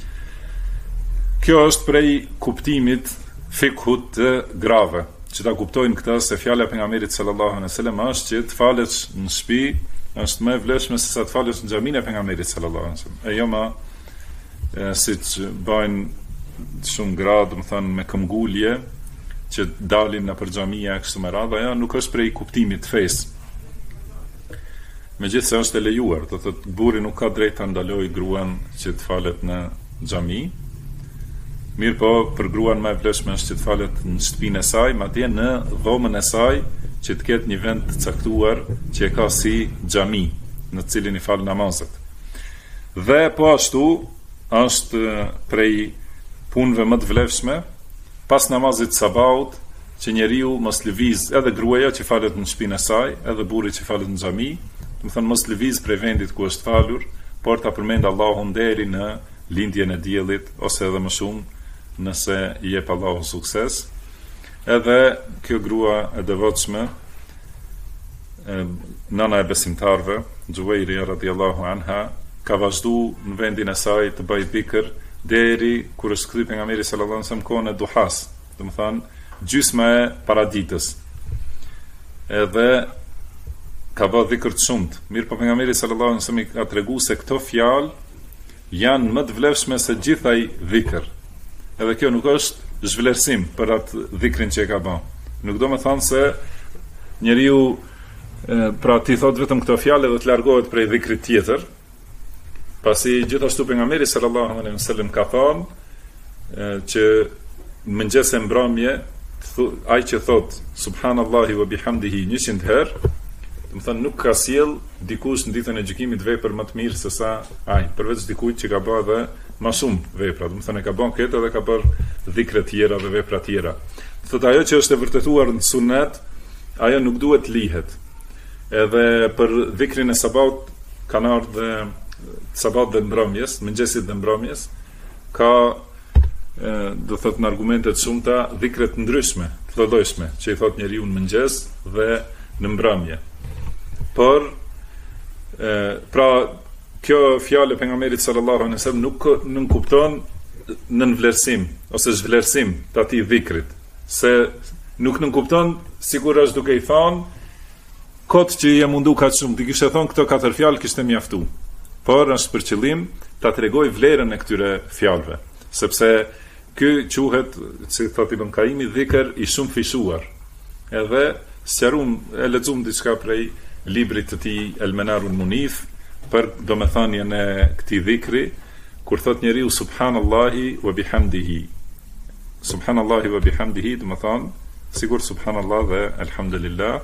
Kjo është prej kuptimit fikhut të grave, që ta kuptojnë këtë, se fjala e pejgamberit sallallahu alaihi wasallam është që të falesh në shtëpi është më e vlefshme se sa të falesh në xhamin e pejgamberit sallallahu alaihi wasallam. E jo më siç bajnë shumë gra, do të thonë me këmbgulje, që dalin nëpër xhamia kështu me radhë, ajo nuk është prej kuptimit të fesë. Megjithëse është e lejuar, do të thotë burri nuk ka drejt ta ndalojë gruan që të falet në xhami. Mirë po, për gruan më e vlefshme është që të falet në shtëpinë e saj, madje në dhomën e saj, që të ketë një vend të caktuar që e ka si xhami, në të cilin i fal namazet. Dhe po ashtu është prej punëve më të vlefshme, pas namazit sabahut, që njeriu mos lëviz, edhe gruaja që falet në shtëpinë e saj, edhe burri që falet në xhami, do të thonë mos lëviz prej vendit ku është falur, por ta përmend Allahun deri në lindjen e diellit, ose edhe më shumë, nëse i jep Allahu sukses. Edhe kjo grua e devotshme, nana e besimtarve, Juwairi radhiyallahu anha, ka vazhdu në vendin e saj të bëjë dhikr deri kur është kthy pejgamberi sallallahu alaihi wasallam kohën e duhas, do të thonë gjysma e paraditës. Edhe ka bërë dhikr të shumt. Mirë po pejgamberi sallallahu alaihi wasallam i ka treguar se këto fjalë janë më të vlefshme se gjithaj dhikr. Edhe kjo nuk është zhvlerësim për atë dhikrin që e ka bën. Nuk do të thonë se njeriu pra ti thot vetëm këto fjalë dhe të largohet prej dhikrit tjetër. Pasi gjithashtu pejgamberi sallallahu alaihi wasallam ka thënë që mëngjes e mbrëmje ai që thot subhanallahi wa bihamdihi 100 herë, Do të thënë nuk ka sjell dikush në ditën e gjykimit vepër më të mirë se sa ai, përveç dikujt që ka bërë edhe më shumë vepra. Do të thënë ka bën këtë edhe ka bërë dhikre tjera dhe vepra tjera. Thotë ajo që është e vërtetuar në sunet, ajo nuk duhet lihet. Edhe për dhikrin e sabat kanë ardhur sabat dhe mbrëmjes, mëngjesit dhe mbrëmjes, ka do thotë në argumentet shumëta dhikret ndryshme, të llojshme, që i thot njeriu në mëngjes dhe në mbrëmje. Por pra kjo fjalë e pejgamberit sallallahu alaihi wasallam nuk kupton nënvlerësim ose zhvlerësim të atij dhikrit, se nuk nënkupton sikur është duke i thonë kot që je mundu kaq shumë, ti kishte thonë këto 4 fjalë kishte mjaftu. Por është për qëllim ta tregoj vlerën e këtyre fjalëve, sepse ky quhet, si thotë Ibn Kaimi, dhikr i shumë fishuar. Edhe sqarum e lexuam diçka prej librit të tij El Menarul Munif për domethënien e këtij dhikri, kur thot njeriu subhanallahi wa bihamdihi. Subhanallahi wa bihamdihi, do të thonë sigur subhanallah dhe alhamdulillah.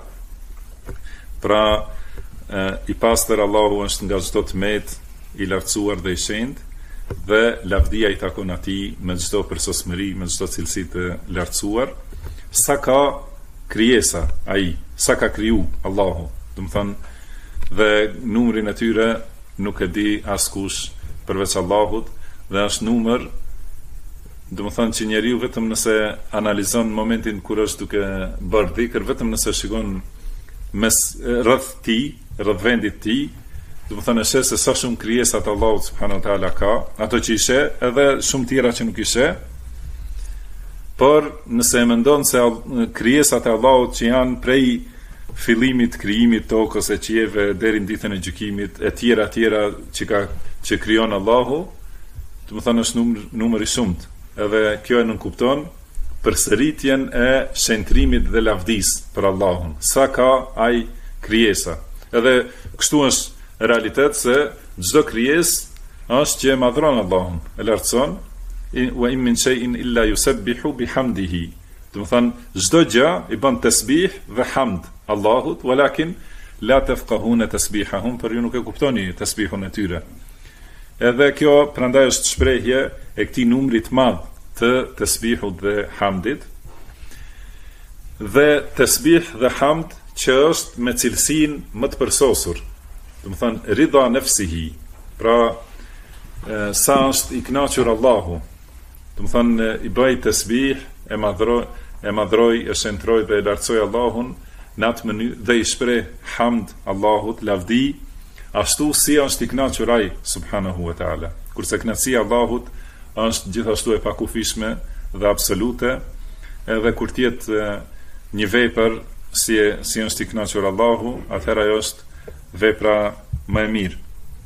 Pra i pastër Allahu është nga çdo tmet, i lartësuar dhe i shenjtë, dhe lavdia i takon atij me çdo përsosmëri, me çdo cilësi të lartësuar. Sa ka krijesa ai, sa ka kriju Allahu, do të thonë, dhe numrin e tyre nuk e di askush përveç Allahut, dhe është numër, do të thonë që njeriu vetëm nëse analizon momentin kur është duke bërë dhikr, vetëm nëse shikon mes rreth tij, rreth vendit të tij, do të thonë se sa shumë krijesa të Allahut subhanahu wa taala ka, ato që i sheh, edhe shumë tjera që nuk i sheh. Por nëse e mendon se krijesat e Allahut që janë prej fillimit krijimit tokës e qiellve deri në ditën e gjykimit, e tjera që krijon Allahu, do të thonë është numër i shumt. Edhe kjo e nënkupton përsëritjen e shëntrimit dhe lavdisë për Allahun. Sa ka ai krijesa. Edhe kështu është realitet se çdo krijesë është që e madhron Allahun, e lartëson, wa in min shay'in illa yusabbihu bihamdihi. Do të thonë çdo gjë i bën tasbih dhe hamd Allahut, walakin la tafqahuna tasbihahum, por ju nuk e kuptoni tasbihun e tyre. Edhe kjo prandaj është shprehje e këtij numri të madh të tasbihut dhe hamdit. Dhe tasbih dhe hamd që është me cilësinë më të përsosur. Do të thonë ridha nafsihi, pra sa është i kënaqur Allahu. Do të thonë i bëj tasbih, e madhroj, e shëntroj dhe e lartësoj Allahun në atë mënyrë dhe i shpreh hamd Allahut, lavdi, ashtu si është i kënaqur ai subhanahu wa taala. Kurse kënaqësia e Allahut është gjithashtu e pakufishme dhe absolute, edhe kur të jetë një vepër si është i kënaqur Allahu, atëherë ajo është vepra më e mirë.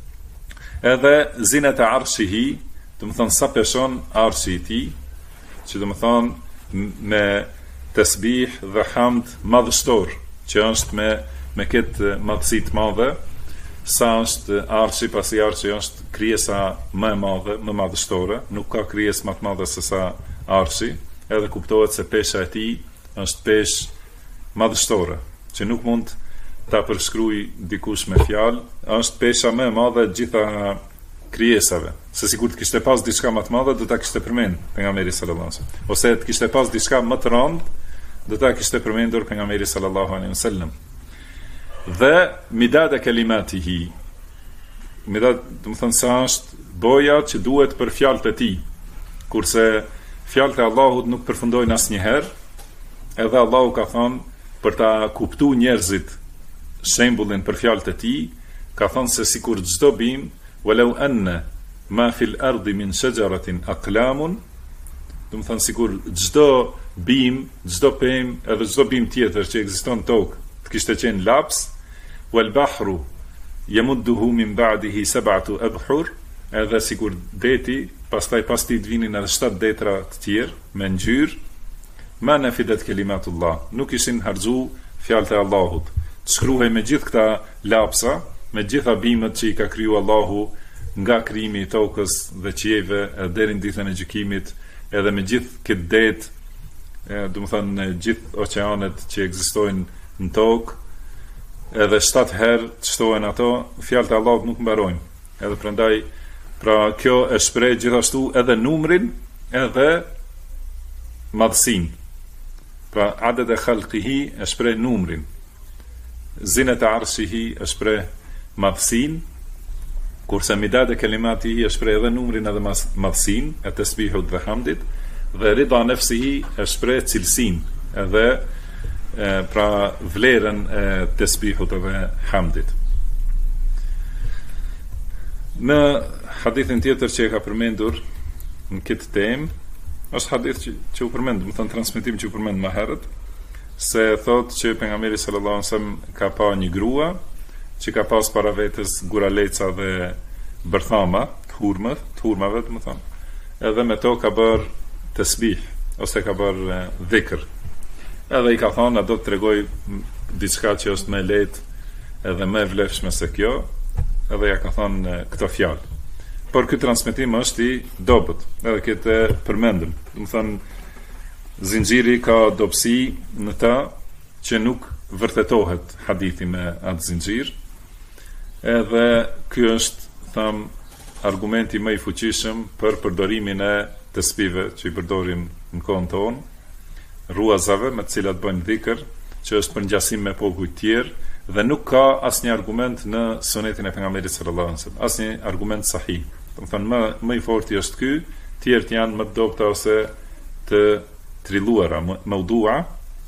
Edhe zinat e arshihi, do të thonë sa peshon arshi i tij, që do të thonë me tasbih dhe hamd madhështor, që është me këtë madhësi të madhe, sa është arshi, pasi arshi është krijesa më e madhe, më madhështore, nuk ka krijesë më të madhe se sa arshi, edhe kuptohet se pesha e tij është peshë madhështore, që nuk mund ta përshkruaj dikush me fjalë, është pesha më e madhe e gjitha krijesave. Se sikur të kishte pas diçka më të madhe, do ta kishte përmend pejgamberi sallallahu alaihi wasallam. Ose të kishte pas diçka më të rëndë, do ta kishte përmendur pejgamberi sallallahu alaihi wasallam. Dhe midad e kalimatihi. Midad, do të thonë sa është boja që duhet për fjalët e tij. Kurse fjalët e Allahut nuk përfundojnë asnjëherë, edhe Allahu ka thënë për ta kuptuar njerëzit shembullin për fjalët e tij, ka thënë se sikur çdo bim, walau anna ma fil ardi min shajaratin aqlamun, do të thonë sikur çdo bim, çdo pemë, edhe çdo bim tjetër që ekziston në tokë, të kishte qenë laps, wal bahru yamudduhu min ba'dihi sab'atu abhur, edhe sikur deti, pastaj pas tij të vinin edhe 7 detra të tjerë me ngjyrë, ma nafidat kalimatullah, nuk ishin harxhu fjalët e Allahut. Shkruhej me gjithë këta lapsa, me gjitha bimët që i ka kriju Allahu nga krijimi i tokës dhe qiejve deri në ditën e gjykimit, edhe me gjithë këtë det, do të thonë gjithë oqeanet që ekzistojnë në tokë, edhe 7 herë të shtohen ato, fjalët e Allahut nuk mbarojnë. Edhe prandaj, pra kjo e shpreh gjithashtu edhe numrin edhe madhësinë. Pra adad e khalqihi e shpreh numrin. Zinet e arshihi e shpreh madhësinë, kurse midad e kelimatihi e shpreh edhe numrin edhe madhësinë e tasbihut dhe hamdit, dhe rida nefsihi e shpreh cilësinë edhe pra vlerën e tasbihut dhe hamdit. Në hadithin tjetër që e ka përmendur në këtë temë, është hadith që u përmend, do të thënë transmetim që u përmend më herët, se thotë që pejgamberi sallallahu alajhi wasallam ka pa një grua që ka pas para vetes guraleca dhe bërthama, të hurmave, do të thënë. Edhe me to ka bër tasbih ose ka bër dhikr. Edhe i ka thonë, a do të tregoj diçka që është më lehtë edhe më e vlefshme se kjo, edhe ja ka thonë këto fjalë. Por këtë transmetim është i dobët, edhe këtë përmendëm. Do të thonë, zinxhiri ka dobësi në ta që nuk vërtetohet hadithi me atë zinxhir. Edhe ky është, tham, argumenti më i fuqishëm për përdorimin e tasbive që i përdorim në kohën tonë, ruazave me të cilat bëjnë dhikr, që është për ngjasim me popujt tjerë, dhe nuk ka asnjë argument në sunetin e pejgamberit sallallahu alajhi wasallam, asnjë argument sahih. Do të thonë më i forti është ky, tjerët janë më të dobta ose të trilluara, maudua.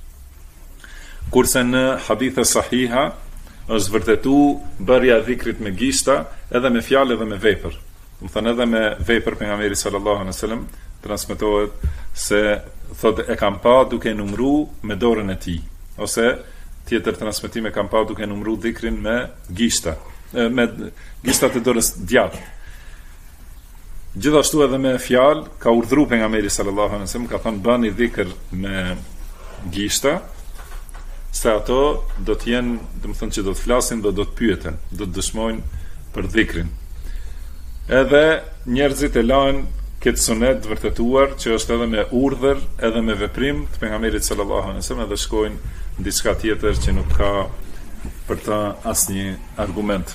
Kurse në hadithe sahiha është vërtetu bërja dhikrit me gishta, edhe me fjalë edhe me vepër. Do të thonë edhe me vepër pejgamberi sallallahu alajhi wasallam transmetohet se thotë e kam pa duke numru me dorën e tij, ose tjetër transmetim e kam pa duke numru dhikrin me gishta, me gishtat e dorës djathtë. Gjithashtu edhe me fjalë ka urdhëruar pejgamberi sallallahu alajhi wasallam, ka thënë bëni dhikr me gishta, se ato do të jenë, do të thonë që do të flasin dhe do të pyeten, do të dëshmojnë për dhikrin. Edhe njerëzit e lajnë këtë sunet vërtetuar që është edhe me urdhër, edhe me veprim të pejgamberit sallallahu alajhi wasallam, edhe shkojnë në diçka tjetër që nuk ka për ta asnjë argument.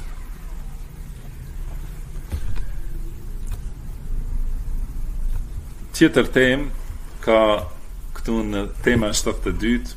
Tjetër temë ka këtu në tema 72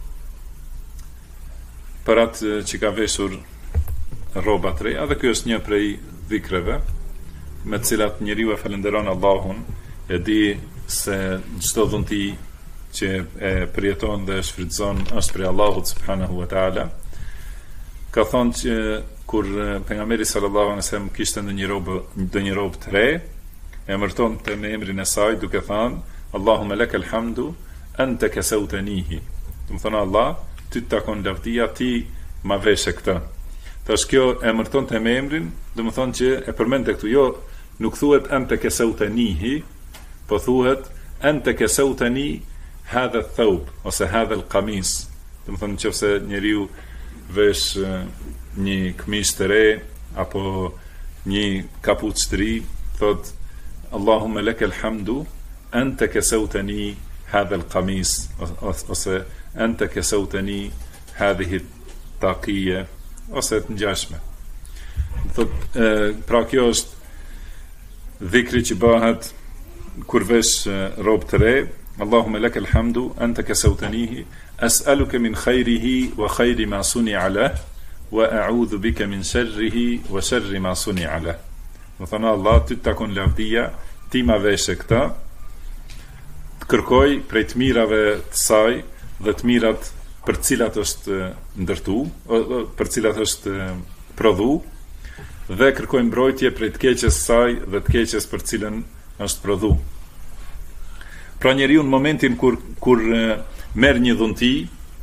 për atë që ka veshur rroba të reja, dhe ky është një prej dhikreve me të cilat njeriu e falenderon Allahun, e di se çdo dhunti që e përjeton dhe shfrytëzon është prej Allahut subhanahu wa taala. Ka thonë që kur pejgamberi sallallahu alajhi wasallam kishte ndonjë robë të re, e emërtonte me emrin e saj duke thënë Allahumma lakal hamdu anta kasautanihi. Do të thonë Allah, ty të takon lavdia, ti ma veshe këtë. Tash kjo e emërtonte me emrin, do të thonë që e përmendte këtu, jo nuk thuhet anta kasautanihi, po thuhet anta kasautani hadha thawb ose hadha al-qamis. Do të thonë nëse njeriu vesh një këmishë të re apo një kapuç të ri, thot Allahumma lakal hamdu anta kasautani hadha al-qamis ose anta kasautani hadhihi at-taqiyya ose të ngjashme. Thot pra kjo është dhikri që bëhet kur vesh robë të re. Allahumma lakal hamdu anta kasautanihi as'aluka min khayrihi wa khayri ma suni'a lahu wa a'udhu bika min sharrihi wa sharri ma suni'a lahu. Do thonë Allah, ty të takon lavdia, ti ma veshe këta, të kërkoj prej të mirave të saj dhe të mirat për cilat është ndërtu, për cilat është prodhu, dhe kërkoj mbrojtje prej të keqes saj dhe të keqes për cilën është prodhu. Pra njeriu në momentin kur merr një dhunti,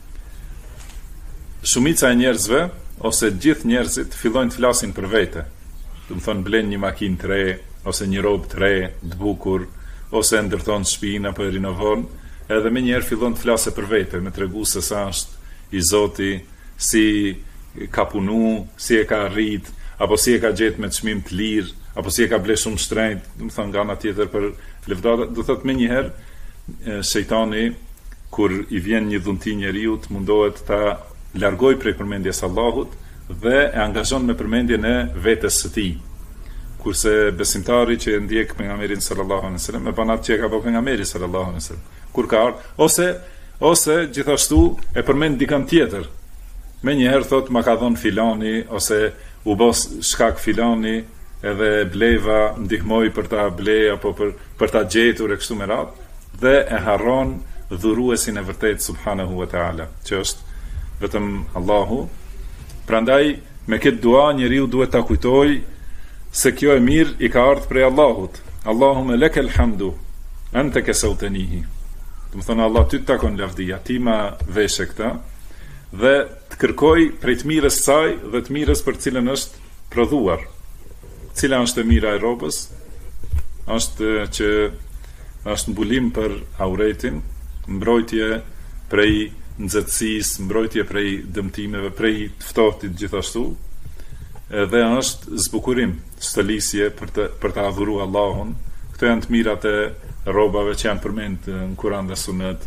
shumica e njerëzve ose gjithë njerëzit fillojnë të flasin për vete. Do të thonë blen një makinë të re ose një robë të re, të bukur, ose ndërton shtëpinë apo e rinovon, edhe më njëherë fillon të flasë për vete, me tregu se sa është i Zoti, si ka punu, si e ka arrit, apo si e ka gjetë me çmim të lirë, apo si e ka ble shumë shtrenjtë, do të thonë nga ana tjetër për lëvdata. Do thotë më njëherë shejtani kur i vjen një dhunti njeriu të mundohet ta largoj prej përmendjes Allahut dhe e angazhon me përmendjen e vetes së tij. Kurse besimtari që e ndjek pejgamberin sallallahu alaihi wasallam e bën atë që ka bërë pejgamberi sallallahu alaihi wasallam. Kur ka ardhur ose gjithashtu e përmend dikant tjetër. Me njëherë thot ma ka dhënë filani ose u bos shkak filani edhe bleva ndihmoj për ta ble apo për ta gjetur e kështu me radhë dhe e harron dhuruesin e vërtet subhanahu wa ta'ala, që është vetëm Allahu. Prandaj me këtë dua njeriu duhet ta kujtoj se kjo e mirë i ka ardhur prej Allahut. Allahume lekel hamdu ente kesautenihi. Do të thonë Allah ty të takon lavdia, ti ma veshe këta dhe të kërkoj prej të mirës saj dhe të mirës për cilën është prodhuar. Cila është e mira e robës? Është që është mbulim për auretin, mbrojtje prej nxehtësisë, mbrojtje prej dëmtimeve, prej të ftohtit gjithashtu, dhe është zbukurim, stëlisje për të adhuru Allahun. Këto janë të mirat e robave që janë përmend në Kur'an dhe Sunet.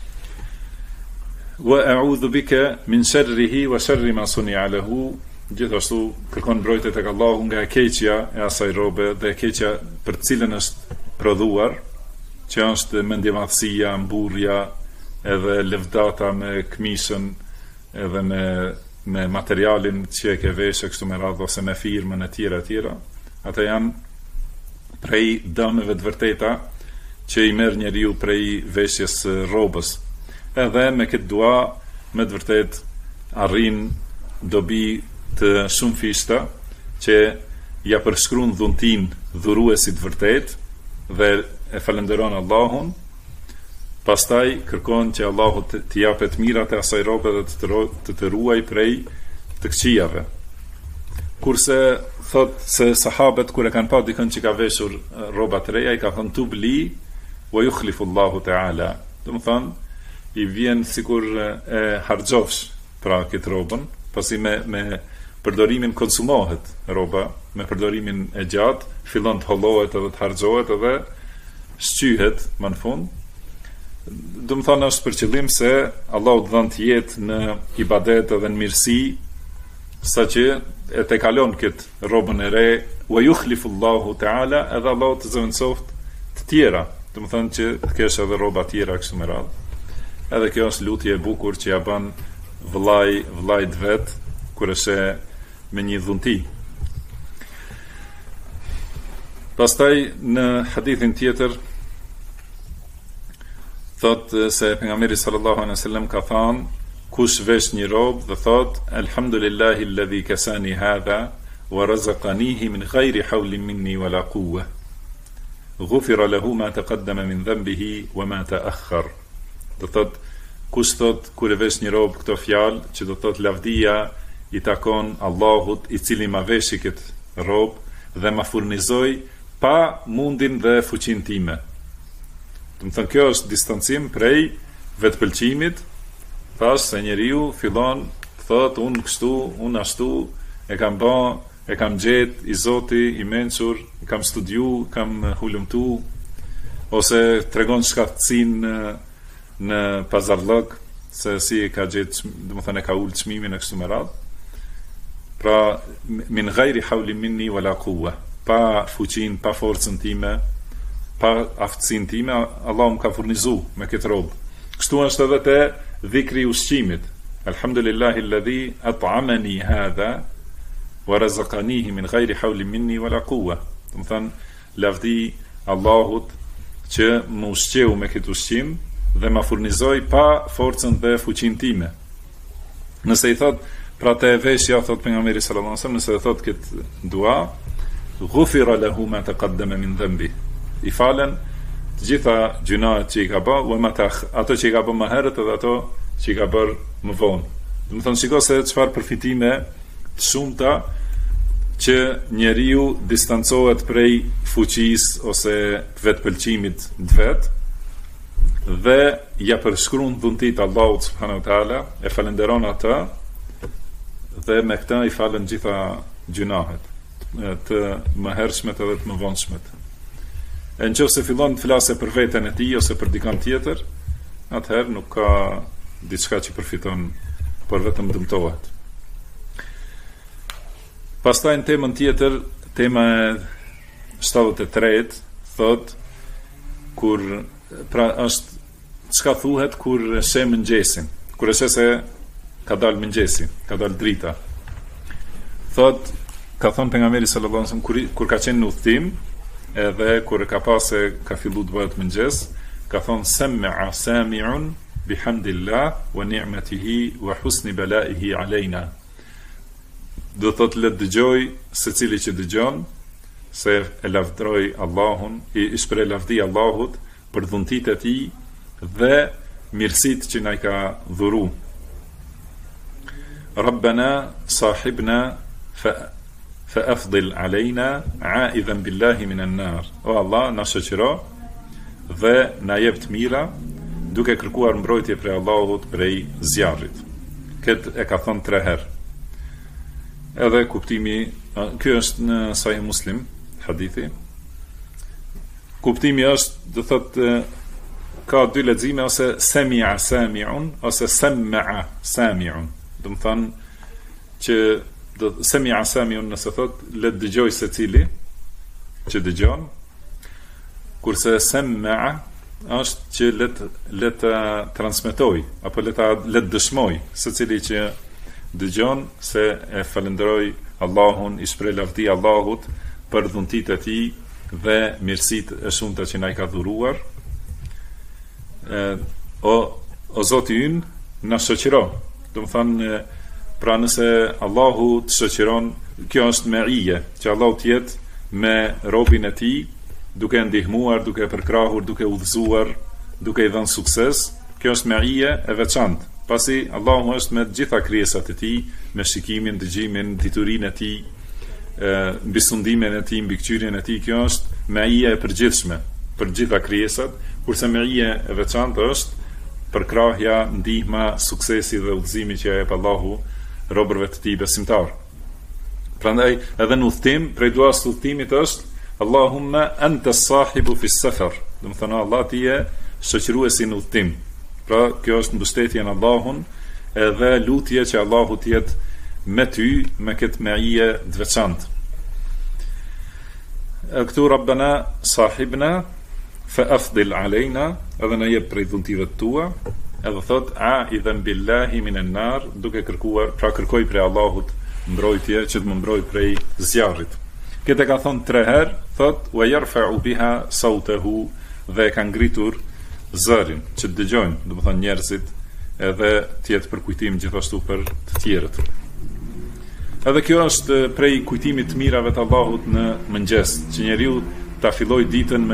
Wa a'udhu bika min sharrihi wa sharri ma suni'a lahu. Gjithashtu kërkon mbrojtje tek Allahu nga e keqja e asaj robe dhe e keqja për të cilën është prodhuar, që është mendjemadhësia, mburrja, edhe lëvdata me këmishën, edhe me materialin që e ke veshë kështu me radhë ose me firmën e tjera. Ata janë prej dëmeve të vërteta që i merr njeriu prej veshjes së robës. Edhe me këtë dua me të vërtet arrin dobi të shumë fishta që ja përshkruan dhuntin dhuruesit vërtet dhe e falenderon Allahun. Pastaj kërkon që Allahu t'i japet mirat e asaj robe dhe të ruaj prej të këqijave. Kurse thot se sahabët kur e kanë pa dikën që ka veshur rroba të reja, i ka thënë tubli wa yukhlifu Allahu ta'ala. Do të thonë i vjen sikur e harxhofsh pra këtë robën, pasi me përdorimin konsumohet roba, me përdorimin e gjatë fillon të hollohet edhe të harxhohet edhe shqyhet më në fund. Do të thonë është për qëllim se Allahu të dhënë të jetë në ibadet edhe në mirësi, saqë e te kalon këtë robën e re, wa yukhlifu Allahu ta'ala, edhe Allahu të zëvendësoft të tjera, do të thonë që të kesh edhe roba tjera kështu me radhë. Edhe kjo është lutje e bukur që ja bën vllajt vet kur është me një dhunti. Pastaj në hadithin tjetër thot se pejgamberi sallallahu alaihi wasallam ka thënë kush vesh një rob dhe thot alhamdulillahi alladhi kasani hadha wa razaqanihi min ghairi hawlin minni wala quwwa ghufira lahu ma taqaddama min dhanbihi wa ma ta'akhkhar. Do thot kush thot kur e vesh një rob këto fjalë që do thot lavdia i takon Allahut i cili ma veshi këtë rob dhe ma furnizoi pa mundin dhe fuqinë time. Do të thënë kjo është distancim prej vetpëlqimit, thash se njeriu fillon thot unë kështu, unë ashtu, e kam gjet i Zoti i mençur, e kam studiu, kam hulumtu, ose tregon shkaktësinë në pazarllëk se si e ka gjetë, do të thënë e ka ul çmimin e kështu me radhë. Pra min ghairi hawli minni wala quwwa, pa fuqinë, pa forcën time, pa aftësinë time, Allah më ka furnizu me këtë robë. Kështu është edhe te dhikri ushqimit. Alhamdulillahi alladhi at'amani hadha wa razaqanihi min ghairi hawli minni wala quwwa. Do të thënë lavdi Allahut që më ushqeu me këtë ushqim dhe ma furnizoi pa forcën dhe fuqinë time. Nëse i thot pra te veshja, thot pejgamberi sallallahu alaihi wasallam, nëse i thot këtë dua, ghufira lahu ma taqaddama min dhanbi. I falen të gjitha gjunahet që i ka bërë, ato që i ka bërë më herët edhe ato që i ka bërë më vonë. Do të thonë shiko se çfarë përfitime të shumta që njeriu distancohet prej fuqisë ose vetpëlqimit të vet dhe ja përshkruan dhuntit Allahut subhanahu wa taala, e falenderon atë dhe me këtë i falen gjitha gjunahet të mëhershmet edhe të mëvonshmet. E nëse fillon të flasë për veten e tij ose për dikant tjetër, atëherë nuk ka diçka që përfiton por vetëm dëmtohet. Pastaj në temën tjetër, tema e 73 thot kur pra është çka thuhet kur sheh mëngjesin, kur e sheh se ka dalë mëngjesi, ka dalë drita. Thot, ka thënë pejgamberi sallallahu alajhi wasallam kur ka qenë në udhtim, edhe kur ka pasë ka filluar të bëhet mëngjes, ka thonë sami'a sami'un bihamdillah wa ni'matihi wa husni balaihi alejna. Do thot le dëgjoj secili që dëgjon se e lavdroi Allahun, i shpreh lavdi Allahut për dhuntitë e tij dhe mirësitë që na i ka dhuru. Rabbana sahibna fa afdil alejna a'idhan billahi minan nar. O Allah, na shoqëro dhe na jep të mira duke kërkuar mbrojtje prej Allahut prej zjarrit. Këtë e ka thënë 3 herë. Edhe kuptimi, ky është në Sahih Muslim, hadithi. Kuptimi është, do thotë, ka 2 lexime, ose sami'a sami'un ose sama'a sami'un. Do të thonë që sami'a sami'un nëse thot le dëgjoj secili që dëgjon, kurse sama'a është që le të transmetoj apo le të dëshmoj secili që dëgjon se e falenderoj Allahun, i shpreh lavdi Allahut për dhuntitë e tij dhe mirësitë e shumta që na i ka dhuruar. O Zoti ynë, na shoqëro. Do të thonë, pra nëse Allahu të shoqëron, kjo është me'ije, që Allahu të jetë me robin e tij, duke ndihmuar, duke përkrahur, duke udhëzuar, duke i dhënë sukses. Kjo është me'ije e veçantë. Pasi Allahu është me të gjitha krijesat e tij, me shikimin, dëgjimin, diturinë e tij, mbi sundimin e tij, mbi kçyrjen e tij. Kjo është me'ije e përgjithshme për të gjitha krijesat, kurse me'ije e veçantë është përkrahja, ndihma, suksesi dhe udhëzimi që ja jep Allahu robërve të tij besimtar. Prandaj edhe në udhtim, prej duas të udhtimit është Allahumma anta as-sahibu fi as-safar. Do të thonë Allah ti je shoqëruesi në udhtim. Pra kjo është mbështetje në Allahun, edhe lutje që Allahu të jetë me ty me këtë me'ije të veçantë. Këtu Rabbana sahibna fa afdil alejna, edhe në jep prej dhuntive të tua, edhe thot a'idhan billahi minan nar, duke kërkuar, pra kërkoj prej Allahut mbrojtje që të më mbroj prej zjarrit. Këtë ka thonë 3 herë, thot wa yarfa'u biha sautahu, dhe ka ngritur zërin që të dëgjojnë, do të thonë njerëzit, edhe të jetë për kujtim gjithashtu për të tjerët. Edhe kjo është prej kujtimit të mirave të Allahut në mëngjes, që njeriu ta filloj ditën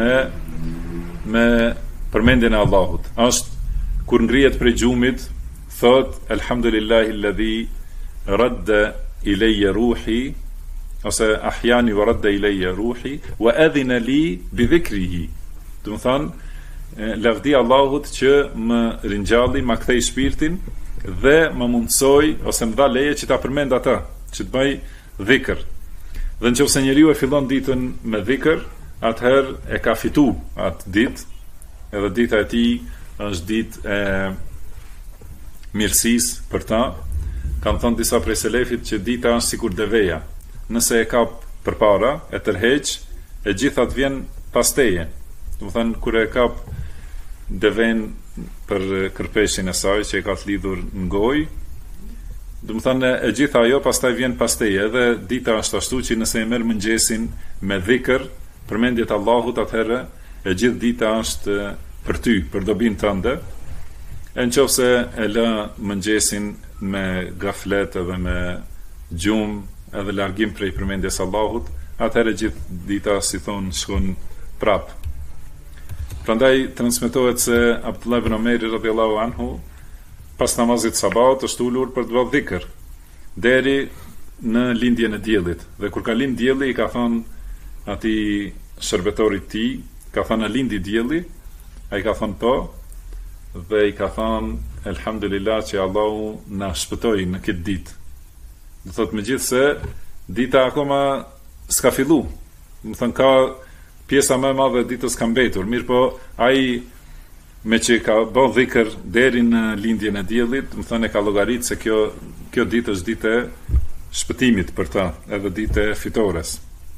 me përmendjen e Allahut. Është kur ngrihet prej gjumit, thot elhamdulillahi alladhi radda ilayya ruhi, ose ahyani wa radda ilayya ruhi wa adhina li bi dhikrihi. Do të thonë lavdi Allahut që më ringjalli, më kthei shpirtin dhe më mundsoi ose më dha leje që ta përmend atë, që të bëj dhikr. Dhe nëse njeriu e fillon ditën me dhikr, atëherë e ka fitu atë ditë, edhe dita e tij është ditë e mirësisë për ta. Kanë thënë disa prej selefit që dita është sikur deveja. Nëse e kap përpara, e tërheq, e gjithat vjen pas teje. Do të thënë kur e kap deven për kërpeshin e saj që e ka të lidhur në gojë, do të thënë e gjitha ajo pastaj vjen pas teje. Edhe dita është ashtu që nëse e merr mëngjesin me dhikr, përmendjet Allahut, atëherë e gjithë dita është për ty, për dobin tënde. E nëse e lë mëngjesin me gaflet edhe me gjumë edhe largim prej përmendjes Allahut, atëherë gjithë dita, si thonë, shkon prap. Prandaj transmetohet se Abdullah ibn Omeri radhiyallahu anhu pas namazit sabat është ulur për të bërë dhikr deri në lindjen e diellit. Dhe kur ka lind dielli, i ka thënë atij shërbetorit tij, ka thënë a lindi dielli? Ai ka thënë po, dhe i ka thënë elhamdulillah që Allahu na shpëtoi në këtë ditë. Do thotë megjithse dita akoma s'ka fillu. Do thënë ka pjesa më e madhe e ditës ka mbetur. Mirë po, ai me që ka bë dhikr deri në lindjen e diellit, më thënë e ka llogarit se kjo ditë është ditë e shpëtimit për ta, edhe ditë e fitores.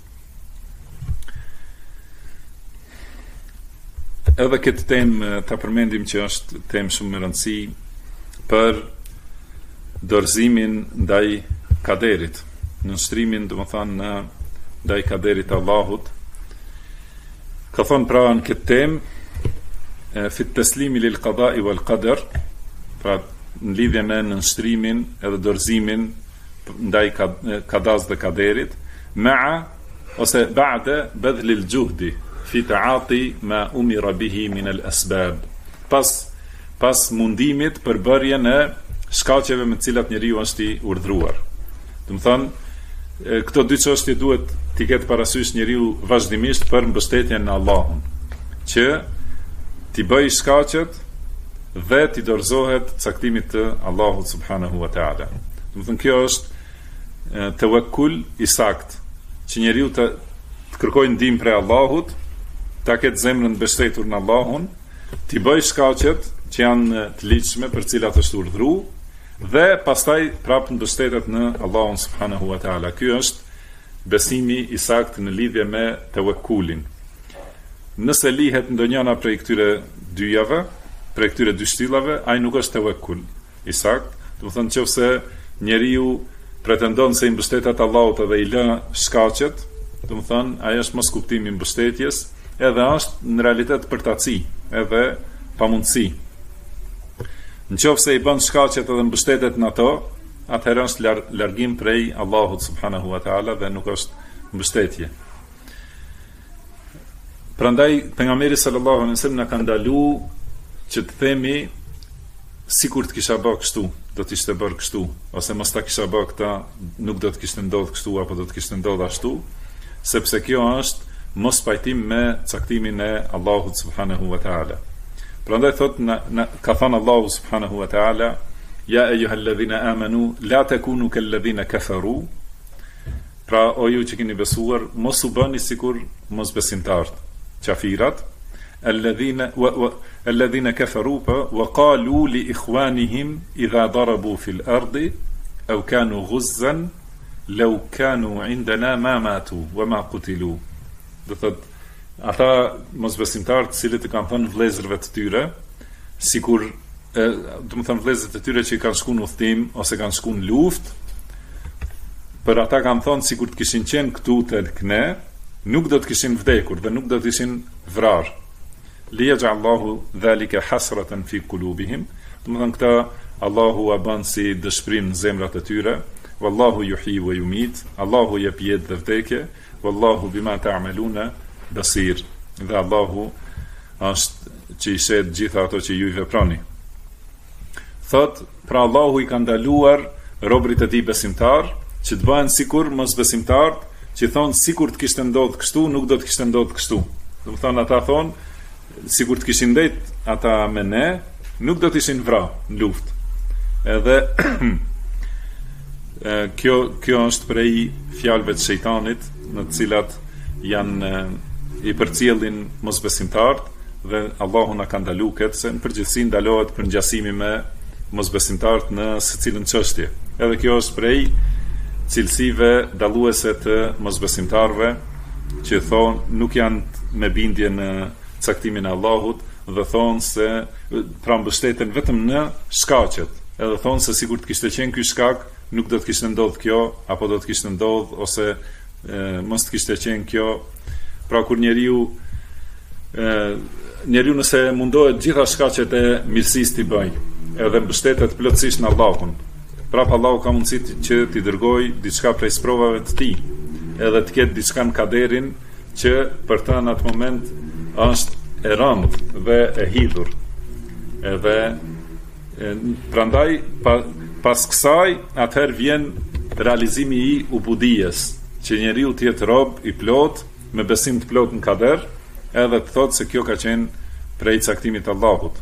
Edhe këtë temë ta përmendim që është temë shumë e rëndësi për dorëzimin ndaj kaderit, nënshtrimin domethënë ndaj kaderit Allahut. Ka thonë pra në këtë temë fi taslimi lil qada'i wal qadar, pra në lidhje me nënshtrimin edhe dorëzimin ndaj kadas dhe kaderit, ma'a ose ba'da badhl al juhdi fi ta'ati ma umira bihi min al asbab, pas mundimit për bërjen e shkaqeve me të cilat njeriu është i urdhëruar. Do të thonë, këto dy çështje duhet t'i ketë parasysh njeriu vazhdimisht për mbështetjen në Allahun, që t'i bëj shkaqet dhe t'i dorëzohet caktimit të Allahut subhanahu wa ta'ala. Do të thonë, kjo është tawakkul i sakt, që njeriu të kërkojë ndihmë prej Allahut, ta ketë zemrën mbështetur në Allahun, t'i bëj shkaqet që janë të ligjshme për cilat është urdhëruar, dhe pastaj prapë mbështetet në Allahun subhanahu wa ta'ala. Ky është besimi i saktë në lidhje me tawakkulin. Nëse lihet ndonjëna prej këtyre dyjave, prej këtyre dy shtillave, ai nuk është tawakkul i saktë. Do të thonë, nëse njeriu pretendon se i mbështetet Allahut dhe i lë shkaqet, do të thonë, ai është mos kuptimi i mbështetjes, edhe është në realitet përtaci, edhe pamundësi. Nëse i bën shkaqet edhe mbështetet në ato, atëherë është largim prej Allahut subhanahu wa ta'ala dhe nuk është mbështetje. Prandaj pejgamberi sallallahu alaihi wasallam na ka ndaluar që të themi sikur të kisha bërë kështu, do të ishte bërë kështu, ose mos ta kisha bërë këtë, nuk do të kishte ndodhur kështu apo do të kishte ndodhur ashtu, sepse kjo është mos pajtim me caktimin e Allahut subhanahu wa ta'ala. Prandaj thot ka thënë Allahu subhanahu wa ta'ala, ja ayyuhalladhina amanu la takunu kalladhina kafaru, pra o ju që keni besuar, mos u bëni sikur mosbesimtarët, qafirat, alladhina kafaru wa qalu li ikhwanihim idha darabu fil ardi aw kanu ghuzzan law kanu indana ma matu wa ma qutilu. Do thot, ata mosbesimtarët, cilët i kanë thënë vëllezërve të tyre, sikur, do të thënë vëllezërit të tyre që i kanë shkuar në udhtim ose kanë shkuar në luftë, për ata kanë thënë sikur të kishin qenë këtu tek ne, nuk do të kishin vdekur dhe nuk do të ishin vrarë. Liyaj'allahu dhalika hasratan fi qulubihim. Do të thënë këta Allahu a bën si dëshpërim në zemrat e tyre. Wallahu yuhyi wa yumit. Allahu jep jetë dhe vdekje. Wallahu bima ta'maluna basir, dhe Allahu është që i shet gjitha ato që ju i veproni. Thot, pra Allahu i ka ndaluar robrit e tij besimtar që të bëhen sikur mosbesimtarët, që thonë sikur të kishte ndodhur kështu, nuk do të kishte ndodhur kështu. Do të thonë, ata thonë sikur të kishin ndejt ata me ne, nuk do të ishin vrarë në luftë. Edhe kjo është prej fjalëve të shejtanit, në të cilat janë i përcjellin mosbesimtarët, dhe Allahu na ka ndaluar këtë, se në përgjithësi ndalohet për ngjasimi me mosbesimtarët në secilën çështje. Edhe kjo është prej cilësive dalluese të mosbesimtarëve, që thonë nuk janë me bindje në caktimin e Allahut dhe thonë se pra mbështeten vetëm në shkaqet. Edhe thonë se sikur të kishte qenë ky shkak, nuk do të kishte ndodhur kjo, apo do të kishte ndodhur, ose mos të kishte qenë kjo. Pra kur njeriu nëse mundohet gjitha shkaqet e mirësisë t'i bëj, edhe mbështetet plotësisht në Allahun, prapë Allahu ka mundësi që t'i dërgoj diçka prej sprovave të tij, edhe të ketë diçka në kaderin që për ta në atë moment është e rëndë dhe e hidhur. Edhe prandaj pas kësaj atëherë vjen realizimi i ubudijes, që njeriu të jetë rob i plot, me besim të plot në kader, edhe të thotë se kjo ka qenë prej caktimit të Allahut.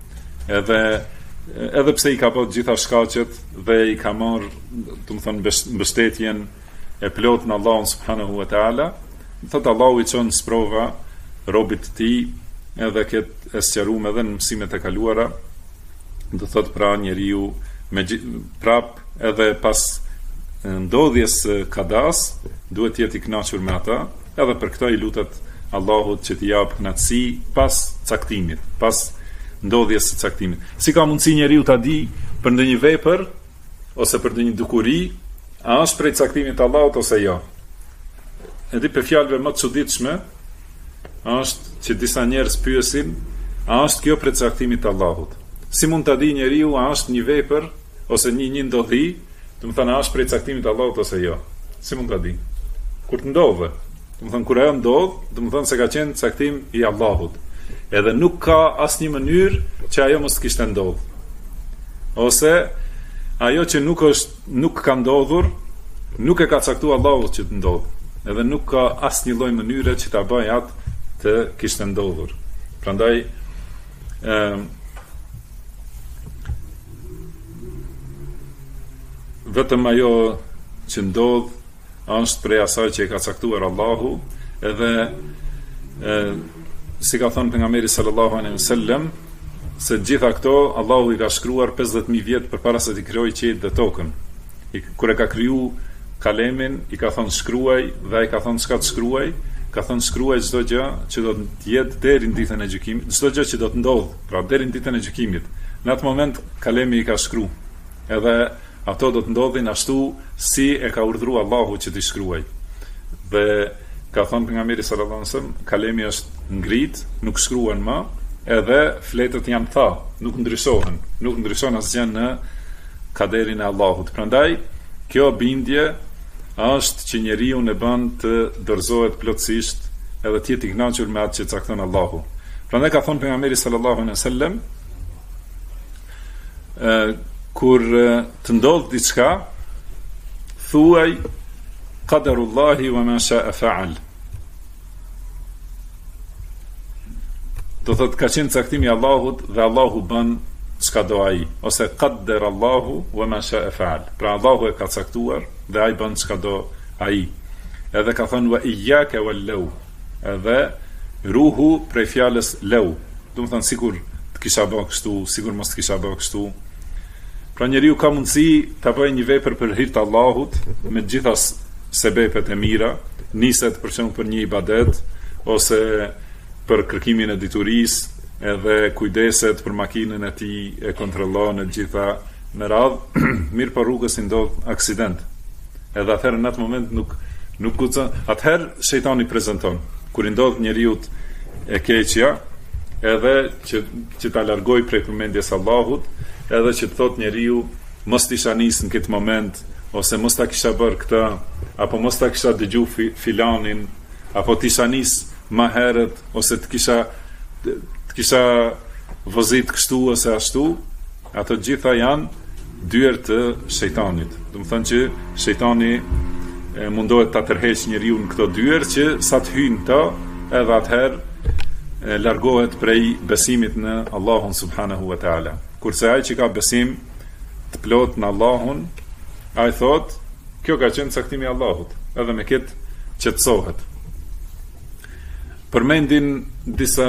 Edhe pse i ka bërë gjitha shkaqet dhe i ka marrë, do të thonë, mbështetjen e plot në Allahun subhanahu wa ta'ala, thotë Allahu i çon sprova robit të tij edhe këtë e sqaruam edhe në mësimet e kaluara, do thot pra njeriu prap edhe pas ndodhjes kadas duhet të jetë i kënaqur me ata, edhe për këtë i lutet Allahut që t'i jap kënaqësi pas caktimit, pas ndodhjes së caktimit. Si ka mundësi njeriu ta di për ndonjë vepër ose për ndonjë dukuri, a është prej caktimit të Allahut ose jo? Edhe për fjalëve më të çuditshme është që disa njerëz pyesin, a është kjo prej caktimit të Allahut? Si mund ta di njeriu a është një vepër ose një ndodhi, do të thonë a është prej caktimit të Allahut ose jo? Si mund ta di? Kur të ndodhe, do të thonë kur ajo ndodh, do të thonë se ka qenë caktim i Allahut. Edhe nuk ka asnjë mënyrë që ajo mos kishte ndodhur. Ose ajo që nuk ka ndodhur, nuk e ka caktuar Allahu që të ndodhë. Edhe nuk ka asnjë lloj mënyre që ta bëjë atë të kishte ndodhur. Prandaj vetëm ajo që ndodh është prej asaj që e ka caktuar Allahu, edhe si ka thënë pejgamberi sallallahu alaihi wasallam, se gjitha këto Allahu i ka shkruar 50.000 vjet përpara se t'i krijojë qiellin dhe tokën. Kur e ka kriju kalemin, i ka thënë shkruaj, dhe ai ka thënë çka të shkruaj, ka thënë shkruaj çdo gjë që do të jetë deri në ditën e gjykimit, çdo gjë që do të ndodh, pra deri në ditën e gjykimit. Në atë moment kalemi i ka shkruar. Edhe ato do të ndodhin ashtu si e ka urdhëruar Allahu që t'i shkruaj. Dhe ka thënë pejgamberi sallallahu alajhi wasallam, kalemi është ngrit, nuk shkruan më, edhe fletët janë tha, nuk ndryshon asgjë në kaderin e Allahut. Prandaj kjo bindje është që njeriu e bën të dorëzohet plotësisht edhe të jetë i kënaqur me atë që cakton Allahu. Prandaj ka thënë pejgamberi sallallahu alajhi wasallam, kur të ndodh diçka, thuaj qadarullahi wa ma sha'a fa'al. Do thot ka qenë caktimi i Allahut dhe Allahu bën çka do ai, ose qaddar Allahu wa ma sha'a fa'al. Pra Allahu e ka caktuar dhe ai bën çka do ai. Edhe ka thënë wa iyyaka wal law. Edhe ruhu prej fjalës law. Do të thonë sigur të kisha bërë kështu, sigur mos të kisha bërë kështu. Pra njeriu ka mundësi ta bëjë një vepër për hir të Allahut me të gjitha sebepet e mira, niset për shembull për një ibadet ose për kërkimin e diturisë, edhe kujdeset për makinën e tij, e kontrollon e gjitha me radhë, mirë po rrugës i ndodh aksident. Edhe atëherë në atë moment nuk guxon, atëherë shejtani prezanton kur i ndodh njeriu e keqja, edhe që ta largoj prej përmendjes Allahut, edhe që të thot njeriu mos t'isha nisë në këtë moment, ose mos ta kisha bërë këtë, apo mos ta kisha dëgju filanin, apo t'isha nisë më herët, ose të kisha vozit kështu ose ashtu. Ato gjitha janë dyer të shejtanit. Do të thonë që shejtani mundohet ta tërheqë njeriu në këto dyer që sa të hyjnë to, edhe atëherë largohet prej besimit në Allahun subhanahu wa taala. Kurse ai që ka besim të plot në Allahun, ai thot, kjo ka qenë caktimi i Allahut, edhe me këtë qetësohet. Përmendin disa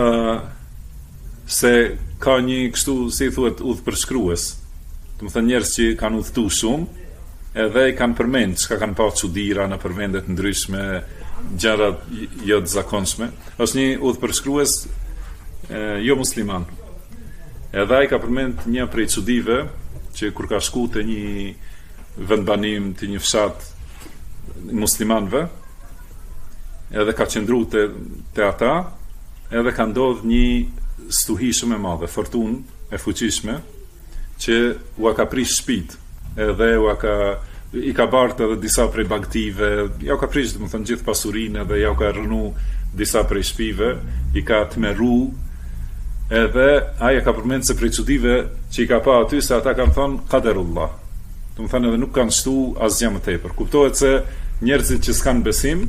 se ka një kështu, si thuhet, udhëpërshkrues. Do të thënë njerëz që kanë udhëtuar shumë, edhe i kanë përmend çka kanë pasur çuditëra në përvendet ndryshme, gjëra jo të zakonshme. Është një udhëpërshkrues jo musliman. Edhe ai ka përmend një prej çudive që kur ka shku te një vendbanim të një fshat muslimanëve, edhe ka qëndru te ata, edhe ka ndodh një stuhi shumë e madhe, fortunë e fuqishme, që ua ka prish shtëpitë, edhe i ka bartë edhe disa prej bagtive, ja u ka prish, do të thënë, gjithë pasurinë, edhe ja u ka rënu disa prej shtëpive, i ka tmerru, edhe aja ka përmend se prej çudive që i ka pa aty, se ata kanë thonë qadarullah. Do të thënë edhe nuk kanë shtu asgjë më tepër. Kuptohet se njerëzit që s'kan besim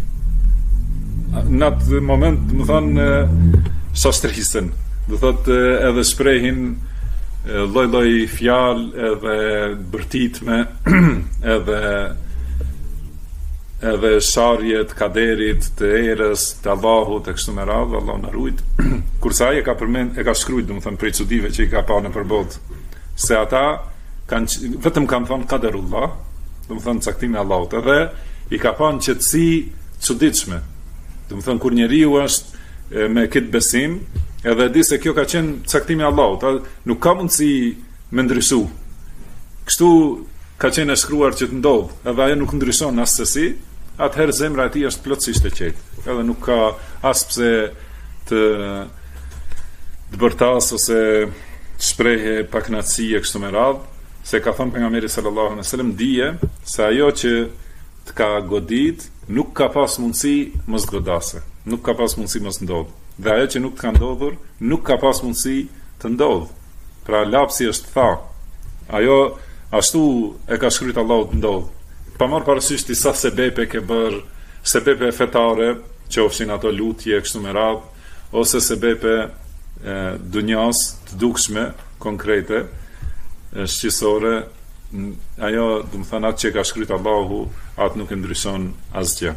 në atë moment, do të thonë, shashtrisën. Do thotë edhe shprehin lloj-lloj fjalë, edhe bërtitme, edhe edhe sharjet, kaderit, të erës, të Allahut, e kështu me radhë, Allah në rujt. Kurse ai e ka shkrujt, domethënë prej çudive që i ka parë në përbot, se ata vetëm kanë thonë kaderullah, domethënë caktimi i Allahut, edhe i ka parë qetësi çuditshme. Domethënë kur njeriu është me këtë besim, edhe di se kjo ka qenë caktimi i Allahut, nuk ka mundësi me ndryshu. Kështu ka qenë e shkruar që të ndodh, edhe ajo nuk ndryshon as sesi, atëherë zemra e tij është plotësisht e qetë. Edhe nuk ka as pse të bërtas ose shprehje pakënaqësi e kështu me radhë, se ka thënë pejgamberi sallallahu alaihi wasallam, dije se ajo që të ka godit nuk ka pas mundësi mos godase, nuk ka pas mundësi mos ndodh. Dhe ajo që nuk të ka ndodhur, nuk ka pas mundësi të ndodh. Pra lapsi është tha. Ajo ashtu e ka shkruajtur Allahu të ndodh. Pa marrë parasysh disa sebepe ke bërë, sebepe fetare, qofshin ato lutje kështu me radhë, ose sebepe dunjas të dukshme, konkrete, shqisore, ajo, do të thënë, atë që ka shkruajtur Allahu, atë nuk e ndryshon asgjë.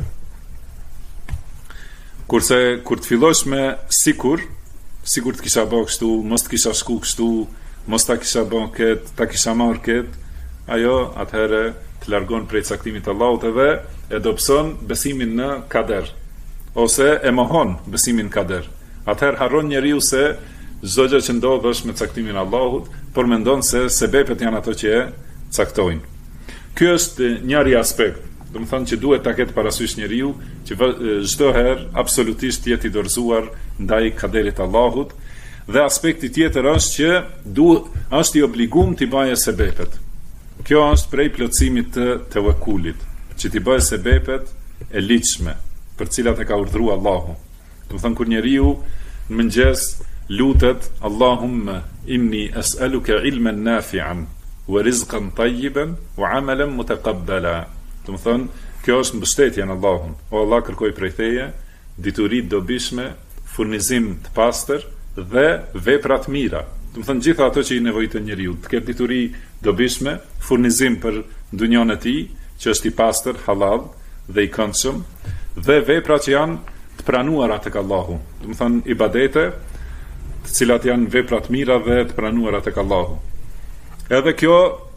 Kurse kur të fillosh me sikur të kisha bërë kështu, mos të kisha shku kështu, mos ta kisha bërë këtë, ta kisha marrë këtë, ajo atëherë të largon prej caktimit të Allahut edhe e dobëson besimin në kader, ose e mohon besimin në kader. Atëherë harron njeriu se çdo gjë që ndodh është me caktimin e Allahut, por mendon se sebepet janë ato që e caktojnë. Ky është njëri aspekt, do të thonë që duhet ta ketë parasysh njeriu që çdo herë absolutisht jetë i dorëzuar ndaj kaderit të Allahut, dhe aspekti tjetër është që është i obliguar të bëjë sebepet. Kjo është prej plotësimit të tevekulit, që t'i bëjë sebepet e ligjshme, për cilat e ka urdhëruar Allahu. Do të thonë kur njeriu në mëngjes lutet Allahumma inni as'aluka ilman nafi'an wa rizqan tayyiban wa 'amalan mutaqabbala. Do të thonë kjo është mbështetja në Allahun. O Allah, kërkoj prej teje dituri të dobishme, furnizim të pastër dhe vepra të mira. Do të thonë gjitha ato që i nevojiton njeriu, të ketë dituri dobishme, furnizim për dunjon e tij, që është i pastër, halal dhe i këndshëm, dhe vepra që janë të pranuara tek Allahu. Do të thonë ibadete, të cilat janë vepra të mira dhe të pranuara tek Allahu. Edhe kjo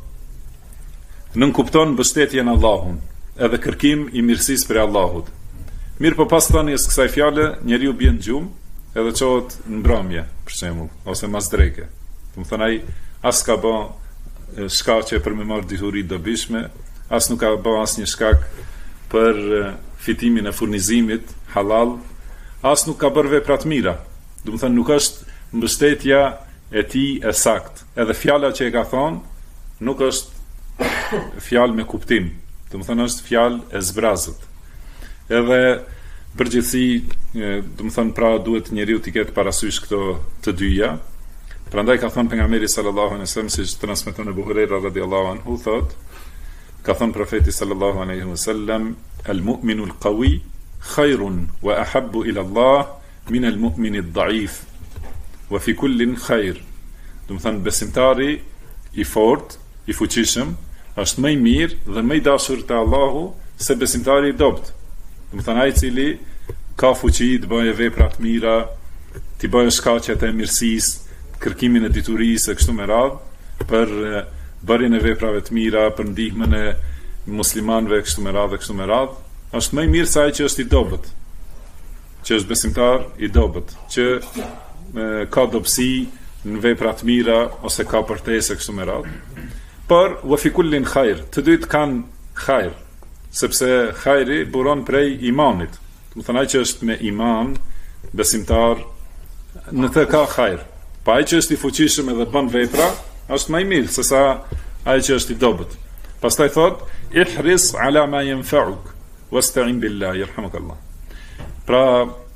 nënkupton mbështetjen në Allahun, edhe kërkim i mirësisë për Allahut. Mirë, po pas thënies kësaj fjale, njeriu bie në gjumë, edhe qohet në mbrëmje, për shembull, ose mas dreke. Do të thonë ai as ka bë shkaqe për me marrë dituri dobishme, as nuk ka bë asnjë shkak për fitimin e furnizimit halal, as nuk ka bërë vepra të mira. Do të thonë nuk është mbështetja e tij e saktë. Edhe fjala që e ka thonë nuk është fjalë me kuptim. Do të thonë është fjalë e zbrazët. Edhe përgjithësi, do të thonë pra duhet njeriu të ketë parasysh këto të dyja. Prandaj ka thënë pejgamberi sallallahu alaihi wasallam, siç transmeton Abu Huraira radhiyallahu anhu, thot, ka thënë profeti sallallahu alaihi wasallam, al-mu'minu al-qawi khairun wa ahabbu ila Allah min al-mu'min ad-da'if wa fi kullin khair. Do të thonë besimtari i fortë, i fuqishëm, është më i mirë dhe më i dashur te Allahu se besimtari i dobët. Do të thonë ai i cili ka fuqi të bëjë vepra të mira, të bëjë shkaqet e mirësisë, kërkimin e diturisë e kështu me radhë, për bërjen e veprave të mira, për ndihmën e muslimanëve kështu me radhë, është më i mirë se ai që është i dobët, që është besimtar i dobët, që ka dobësi në vepra të mira ose ka përtesë kështu me radhë. Por wa fi kullin khair, të dytë kanë khair, sepse khajri buron prej imanit. Do të thonë ai që është me iman, besimtar, në të ka khajr. Pa ai që është i fuqishëm edhe bën vepra, është më i mirë se sa ai që është i dobët. Pastaj thot, ihris ala ma yanfa'uk wasta'in billah, yarhamukallah. Pra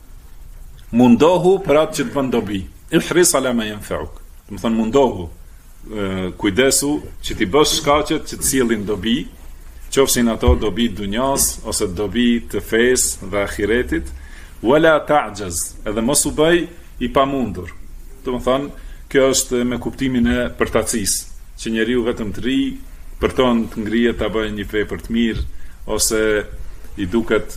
mundohu për atë që të bën dobi. Ihris ala ma yanfa'uk. Do të thonë mundohu, kujdesu që ti bësh shkaqet që të sjellin dobi, qofshin ato dobi të dunjas ose dobi të fesë dhe ahiretit, wala ta'jaz, edhe mos u bëj i pamundur. Do të thonë, kjo është me kuptimin e përtacisë, që njeriu vetëm të ri, përton të ngrihet ta bëjë një vepër të mirë ose i duket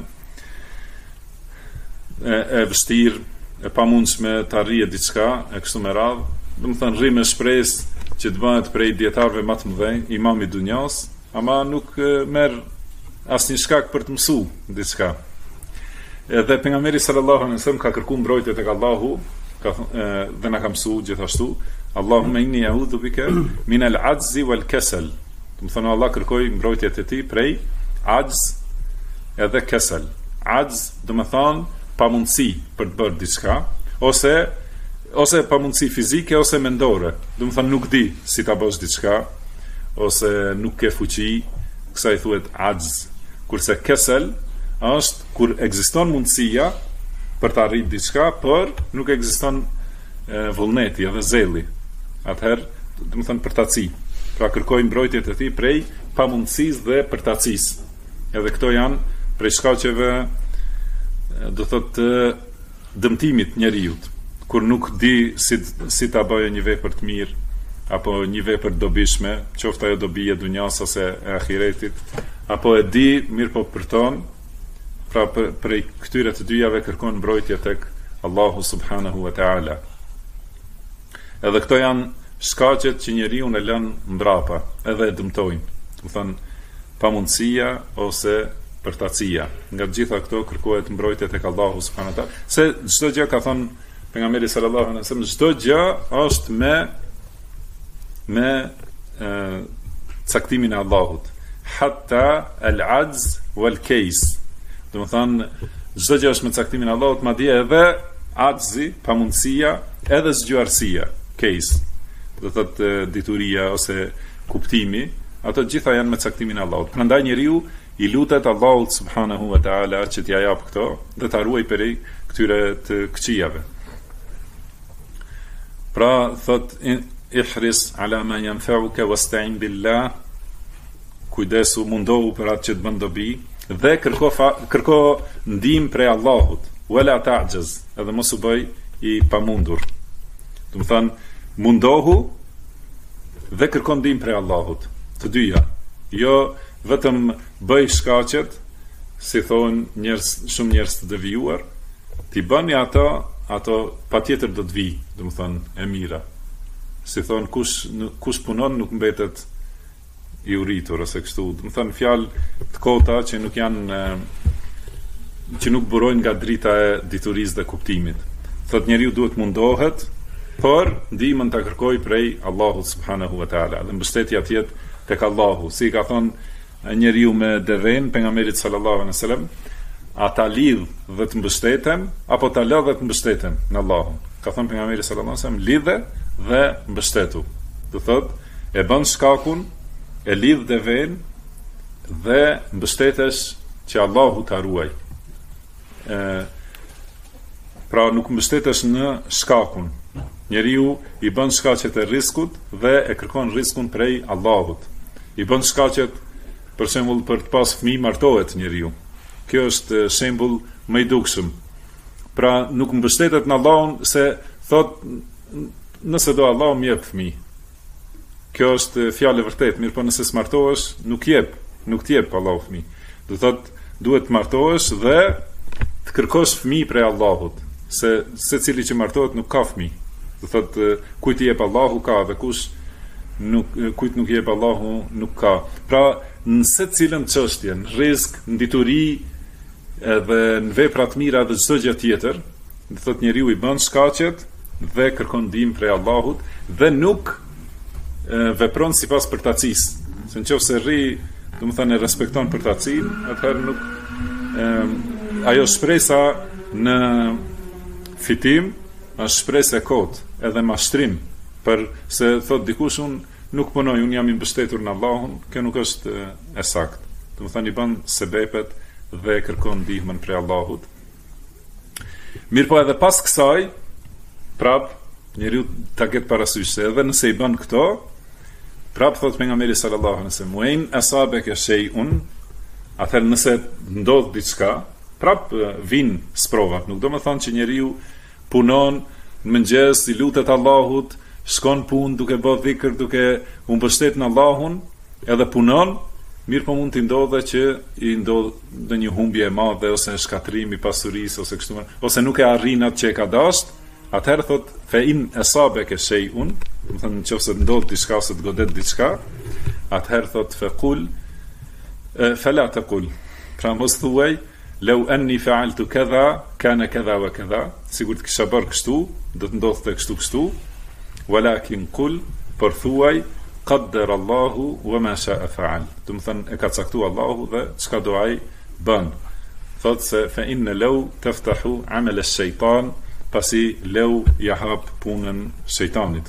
e vështirë, e pamundshme të arrije diçka e kështu me radhë, do të thënë rri me shpresë që të bëhet prej dietarëve më të mëdhenj, imam i dunjas, ama nuk merr asnjë shkak për të mësuar diçka. Edhe pejgamberi sallallahu alaihi wasallam ka kërkuar mbrojtje tek Allahu, dhe na ka mësuar gjithashtu, Allahumma inni a'udhu bika min al-'ajzi wal-kasal. Do të thonë Allah kërkoi mbrojtje te ti prej ajz edhe kesel. Ajz do të thonë pamundësi për të bërë diçka, ose pamundësi fizike ose mendore. Do të thonë nuk di si ta bësh diçka, ose nuk ke fuqi, kësaj thuhet ajz. Kurse kesel është kur ekziston mundësia për të arritur diçka, por nuk ekziston vullneti edhe zelli. Atëherë, do të thonë përtaci. Pra kërkojnë mbrojtjet e tij prej pamundësisë dhe përtacisë. Edhe këto janë prej shkaqeve, do thotë, dëmtimit njeriut, kur nuk di si ta bëjë një vepër të mirë apo një vepër dobishme, qoftë ajo dobi e dunjas ose e ahiretit, apo e di mirë po përton, pra prej këtyre të dyjave kërkon mbrojtje tek Allahu subhanahu wa ta'ala. Edhe këto janë shkaqet që njeriu e lën mbrapa, edhe e dëmtojnë. Do të thonë pamundësia ose përtacia. Nga të gjitha këto kërkohet mbrojtje tek Allahu subhanahu wa ta'ala. Se çdo gjë, ka thënë pejgamberi sallallahu alaihi wasallam, çdo gjë është me caktimin e Allahut. Hatta al-'ajz wal-kays. Do të thonë çdo gjë është me caktimin e Allahut, madje edhe ajzi, pamundësia, edhe zgjuarësia, kays. Do thotë dituria ose kuptimi, ato gjitha janë me caktimin e Allahut. Prandaj njeriu i lutet Allahut subhanahu wa ta'ala që t'ja jap këto dhe ta ruaj prej këtyre të këqijave. Pra thot ihris ala ma yanfa'uka wasta'in billah, kujdesu, mundohu për atë që të bën dobi dhe kërko ndihmë prej Allahut, wala ta'jaz, edhe mos u bëj i pamundur. Do të thonë mundohu dhe kërko ndihmë prej Allahut, të dyja. Jo vetëm bëj shkaqet, si thonë shumë njerëz të devijuar, ti bëni ato patjetër do të vi, do të thonë e mira. Si thonë kush punon nuk mbetet i uritur ose kështu. Do të thonë fjalë të kota që nuk janë që nuk burojnë nga drita e diturisë dhe kuptimit. Thotë njeriu duhet mundohet, por ndihmën ta kërkoj prej Allahut subhanahu wa ta'ala. Dhe mbështetja të jetë tek Allahu. Si ka thonë njeriu me devën pejgamberit sallallahu alaihi wasallam, ata lidh dhe të mbështeten apo ta lë dhe të mbështeten në Allahun. Ka thënë pejgamberi sallallahu alaihi wasallam, lidhe dhe mbështetu. Do thotë e bën shkakun, e lidh devën dhe mbështetesh që Allahu ta ruaj. Pra nuk mbështetesh në shkakun. Njeriu i bën shkaqet e rrezikut dhe e kërkon rrezikun prej Allahut. I bën shkaqet, për shembull, për të pas fëmijë, martohet njeriu. Kjo është shembull më i dukshëm. Pra nuk mbështetet në Allahun se thot nëse do Allahu më jep fëmijë. Kjo është fjalë e vërtetë, mirë po nëse s'martohesh, nuk të jep Allahu fëmijë. Do thot duhet të martohesh dhe të kërkosh fëmijë prej Allahut, se secili që martohet nuk ka fëmijë. Do thot kujt i jep Allahu ka, dhe kujt nuk i jep Allahu nuk ka. Pra në secilën çështje, në rrezik, në dituri, edhe në vepra të mira dhe çdo gjë tjetër, do thot njeriu i bën shkaqet dhe kërkon ndihmë prej Allahut dhe nuk vepron sipas përtacisë. Se nëse rri, do të thënë respekton përtacinë, atëherë nuk ajo shpresa në fitim është shpresë e kotë, edhe mashtrim, për se thot dikush unë nuk punoj, unë jam i mbështetur në Allahun, kjo nuk është e saktë. Do të thënë i bën sebepet dhe kërkon ndihmën prej Allahut. Mirë po edhe pas kësaj, prap njeriu ta ketë parasysh se edhe nëse i bën këto, prap thot pejgamberi sallallahu alaihi wasallam, "Wain asabaka shay'un", atëherë nëse ndodh diçka, prap vin sprovat. Nuk do të thonë që njeriu punon në mëngjes, i lutet Allahut, shkon punë duke bërë dhikr, duke u mbështetur në Allahun, edhe punon, Mirë po mund t'i ndodhe që i ndodh në një humbje e madhe, ose shkatrim i pasurisë, ose kështu më, ose nuk e arrin atë që e ka dasht, atëherë thot fe in asabaka shay'un, do të thënë nëse ndodh diçka ose të godet diçka, atëherë thot fe qul fala taqul. Pra mos thuaj law anni fa'altu kadha kana kadha wa kadha, sigur të kisha bërë kështu, do të ndodhte kështu, walakin qul, por thuaj qaddara Allahu wa ma sha'a fa'al. Do të thënë e ka caktuar Allahu dhe çka do ai bën. Thot se fa inna law taftahu amal ash-shaytan, pasi law ja hap punën shejtanit.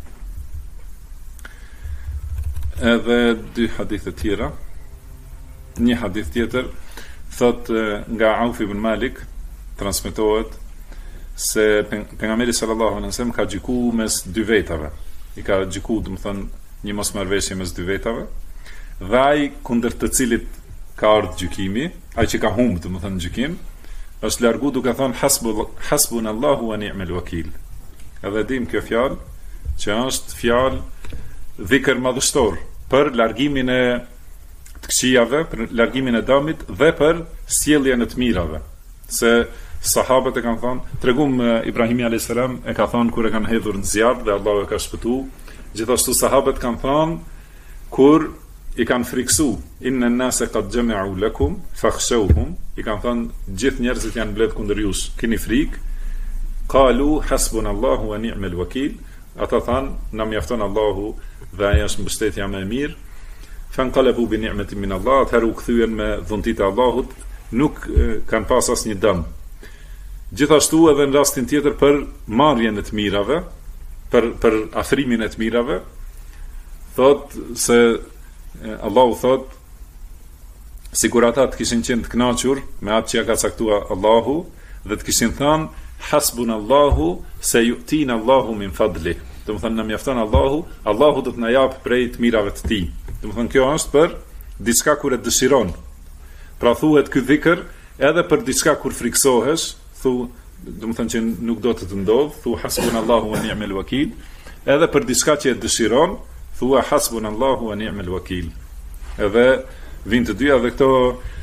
Edhe dy hadithe tjera. Një hadith tjetër thot nga Auf ibn Malik transmetohet se pejgamberi sallallahu alaihi wasallam ka gjykuar mes dy vetave. I ka gjykuar, do të thënë, një mosmarrveshje mes dy vetave, dhe ai kundër të cilit ka ardhur gjykimi, ai që ka humbur, do të thënë, gjykim, është largu duke thënë hasbunallahu wa ni'mal wakil. Edhe dim kjo fjalë që është fjalë dhikr madhështor për largimin e të këqijave, për largimin e dëmit dhe për sjelljen e të mirave. Se sahabët e kanë thënë, tregum Ibrahimi alayhis salam e ka thënë kur e kanë hedhur në zjarr dhe Allahu e ka shpëtuar. Gjithashtu sahabët kanë thënë kur i kanë friksu, inna an-nasa qad jama'u lakum fakhshawhum, i kanë thënë gjithë njerëzit janë mbledh kundër jush, keni frikë. Qalu hasbunallahu wa ni'mal wakil, ata thanë na mjafton Allahu dhe ai është mbështetja më e mirë. Fanqalabu bi ni'matin min Allah, atëherë u kthyen me dhuntit e Allahut, nuk kanë pas asnjë dëm. Gjithashtu edhe në rastin tjetër për marrjen e të mirave, për afrimin e të mirave, thot se Allahu thot sikur ata të kishin qenë të kënaqur me atë që ja ka caktuar Allahu dhe të kishin thënë hasbunallahu sayu'tina Allahu min fadli. Do të thënë na mjafton Allahu, Allahu do të na jap prej të mirave të tij. Do të thënë kjo është për diçka kur e dëshiron. Pra thuhet ky dhikr edhe për diçka kur friksohesh, do të thënë që nuk do të ndodh, thu hasbunallahu wa ni'mal wakil. Edhe për diçka që e dëshiron, thua hasbunallahu wa ni'mal wakil. Edhe vijnë të dyja dhe këto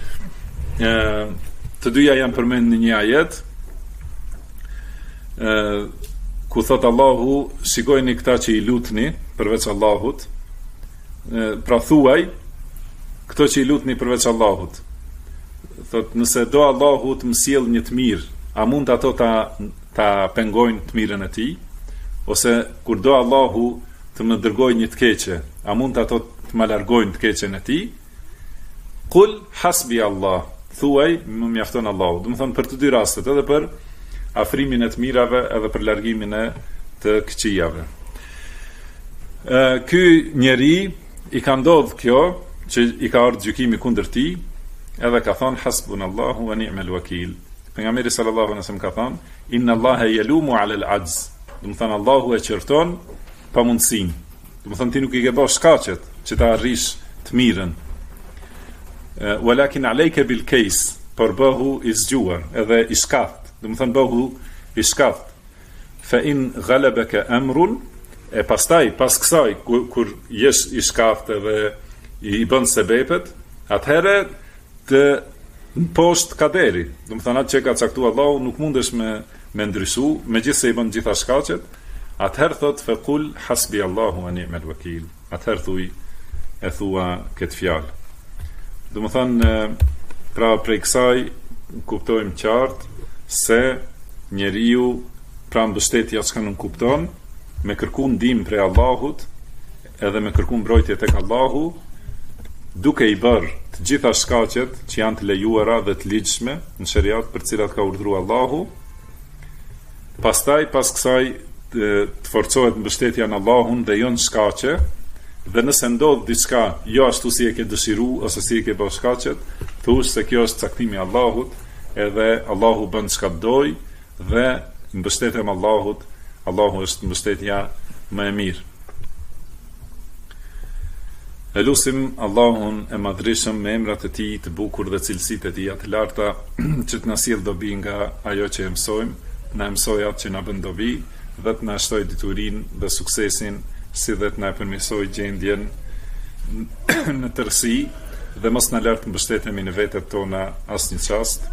të dyja janë përmend në një ajet ku thot Allahu, shikojeni këta që i lutni përveç Allahut, pra thuaj këto që i lutni përveç Allahut, thot nëse do Allahu të më sjell një të mirë, a mund ato ta pengojnë të mirën e tij, ose kur do Allahu të më dërgojë një të keqe, a mund ato të më largojnë të keqen e tij? Qul hasbi Allah, thuaj më mjafton Allahu. Do të thonë për të dy rastet, edhe për afrimin e të mirave edhe për largimin e të këqijave. Ky njeri i ka ndodh kjo që i ka ardhur gjykimi kundër tij, edhe ka thënë hasbunallahu wa ni'mal wakil. Pejgamberi sallallahu alaihi wasallam ka thënë inna Allaha yalumu 'ala al-'ajz. Do të thënë Allahu e qorton pamundsinë. Do të thënë ti nuk i ke bërë shkaqet që ta arrish të mirën. Walakin alayka bil kays, por bëhu i zgjuar, edhe i shkaft. Do të thënë bëhu i shkaft. Fa in ghalabaka amrun, e pastaj pas kësaj kur jesh i shkaft edhe i bën sebepet, atëherë të në poshtë kaderi. Do të thënë atë që ka caktuar Allahu nuk mundesh me ndryshu, megjithse i bën gjitha shkaqet. Atëherë thot faqul hasbi Allahu wa ni'mal wakil. Atëherë e thua këtë fjalë. Do të thënë pra prej kësaj kuptojmë qartë se njeriu pra mbështetja çka nuk kupton, me kërku ndihmë prej Allahut, edhe me kërku mbrojtje tek Allahu, duke i bërë të gjitha shkaqet që janë të lejuara dhe të ligjshme në shariat për cilat ka urdhëruar Allahu. Pastaj pas kësaj të forcohet mbështetja në Allahun dhe jo në shkaqe, dhe nëse ndodh diçka jo ashtu si e ke dëshiru ose si e ke bërë shkaqet, thuaj se kjo është caktimi i Allahut, edhe Allahu bën çka doj dhe mbështetem Allahut, Allahu është mbështetja më e mirë. E lusim Allahun e madhrishëm me emrat e tij të bukur dhe cilësitë e tij të larta që të na sjell dobi nga ajo që e mësojmë, na mësoj atë që na bën dobi dhe të na shtoj diturinë dhe suksesin, si dhe të na përmirësoj gjendjen në tërësi dhe mos na lart mbështetemi në vetet tona asnjë çast.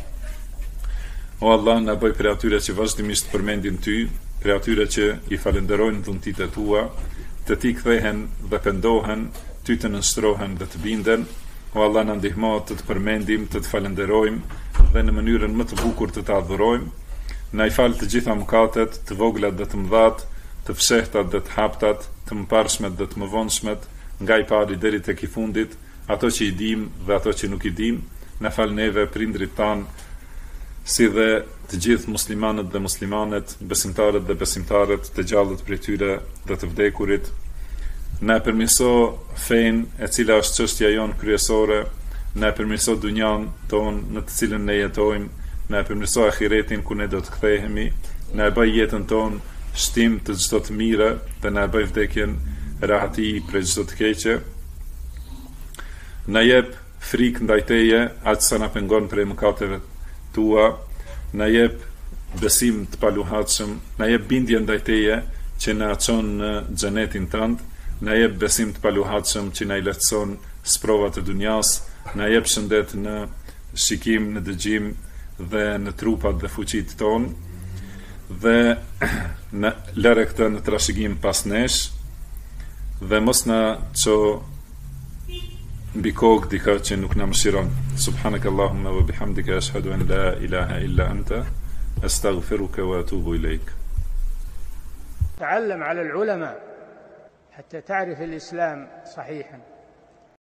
O Allah, na bëj për atyre që vazhdimisht përmendin Ty, për atyre që I falenderojnë dhuntit e Tua, të Ti kthehen dhe pendohen, Ty të nënshtrohen dhe të binden. O Allah, na ndihmo të përmendim, të falenderojmë dhe në mënyrën më të bukur të adhurojmë. Na I fal të gjitha mëkatet, të voglat dhe të mëdhat, të fshehtat dhe të haptat, të mëparshmet dhe të mëvonshmet, nga I pari deri tek I fundit, ato që I dim dhe ato që nuk I dim. Na fal neve, prindrit tan, si dhe të gjithë muslimanët dhe muslimanet, besimtarët dhe besimtarët, të gjallët prej tyre dhe të vdekurit. Na përmirëso fen e cila është çështja jonë kryesore, na përmirëso dunjan ton në të cilën ne jetojmë, na përmirëso ahiretin ku ne do të kthehemi, na bëj jetën ton shtim të çdo të mire dhe na bëj vdekjen rahati prej çdo të keqe. Na jep frikë ndaj Teje, aq sa na pengon prej mëkateve Tua, na jep besim të paluhatshëm, na jep bindje ndaj Teje që na çon në xhenetin tënd, na jep besim të paluhatshëm që na I lehtëson sprovat e dunjas, na jep shëndet në shikim, në dëgjim dhe në trupat dhe fuqit ton, dhe në lëre këtë në trashëgim pas nesh, dhe mos na ço mbi kokë dika që nuk na mëshiron. Subhanakallahumma wa bihamdika ashhadu an la ilaha illa anta astaghfiruka wa atubu ilayk. تعلم على العلماء حتى تعرف الإسلام صحيحا.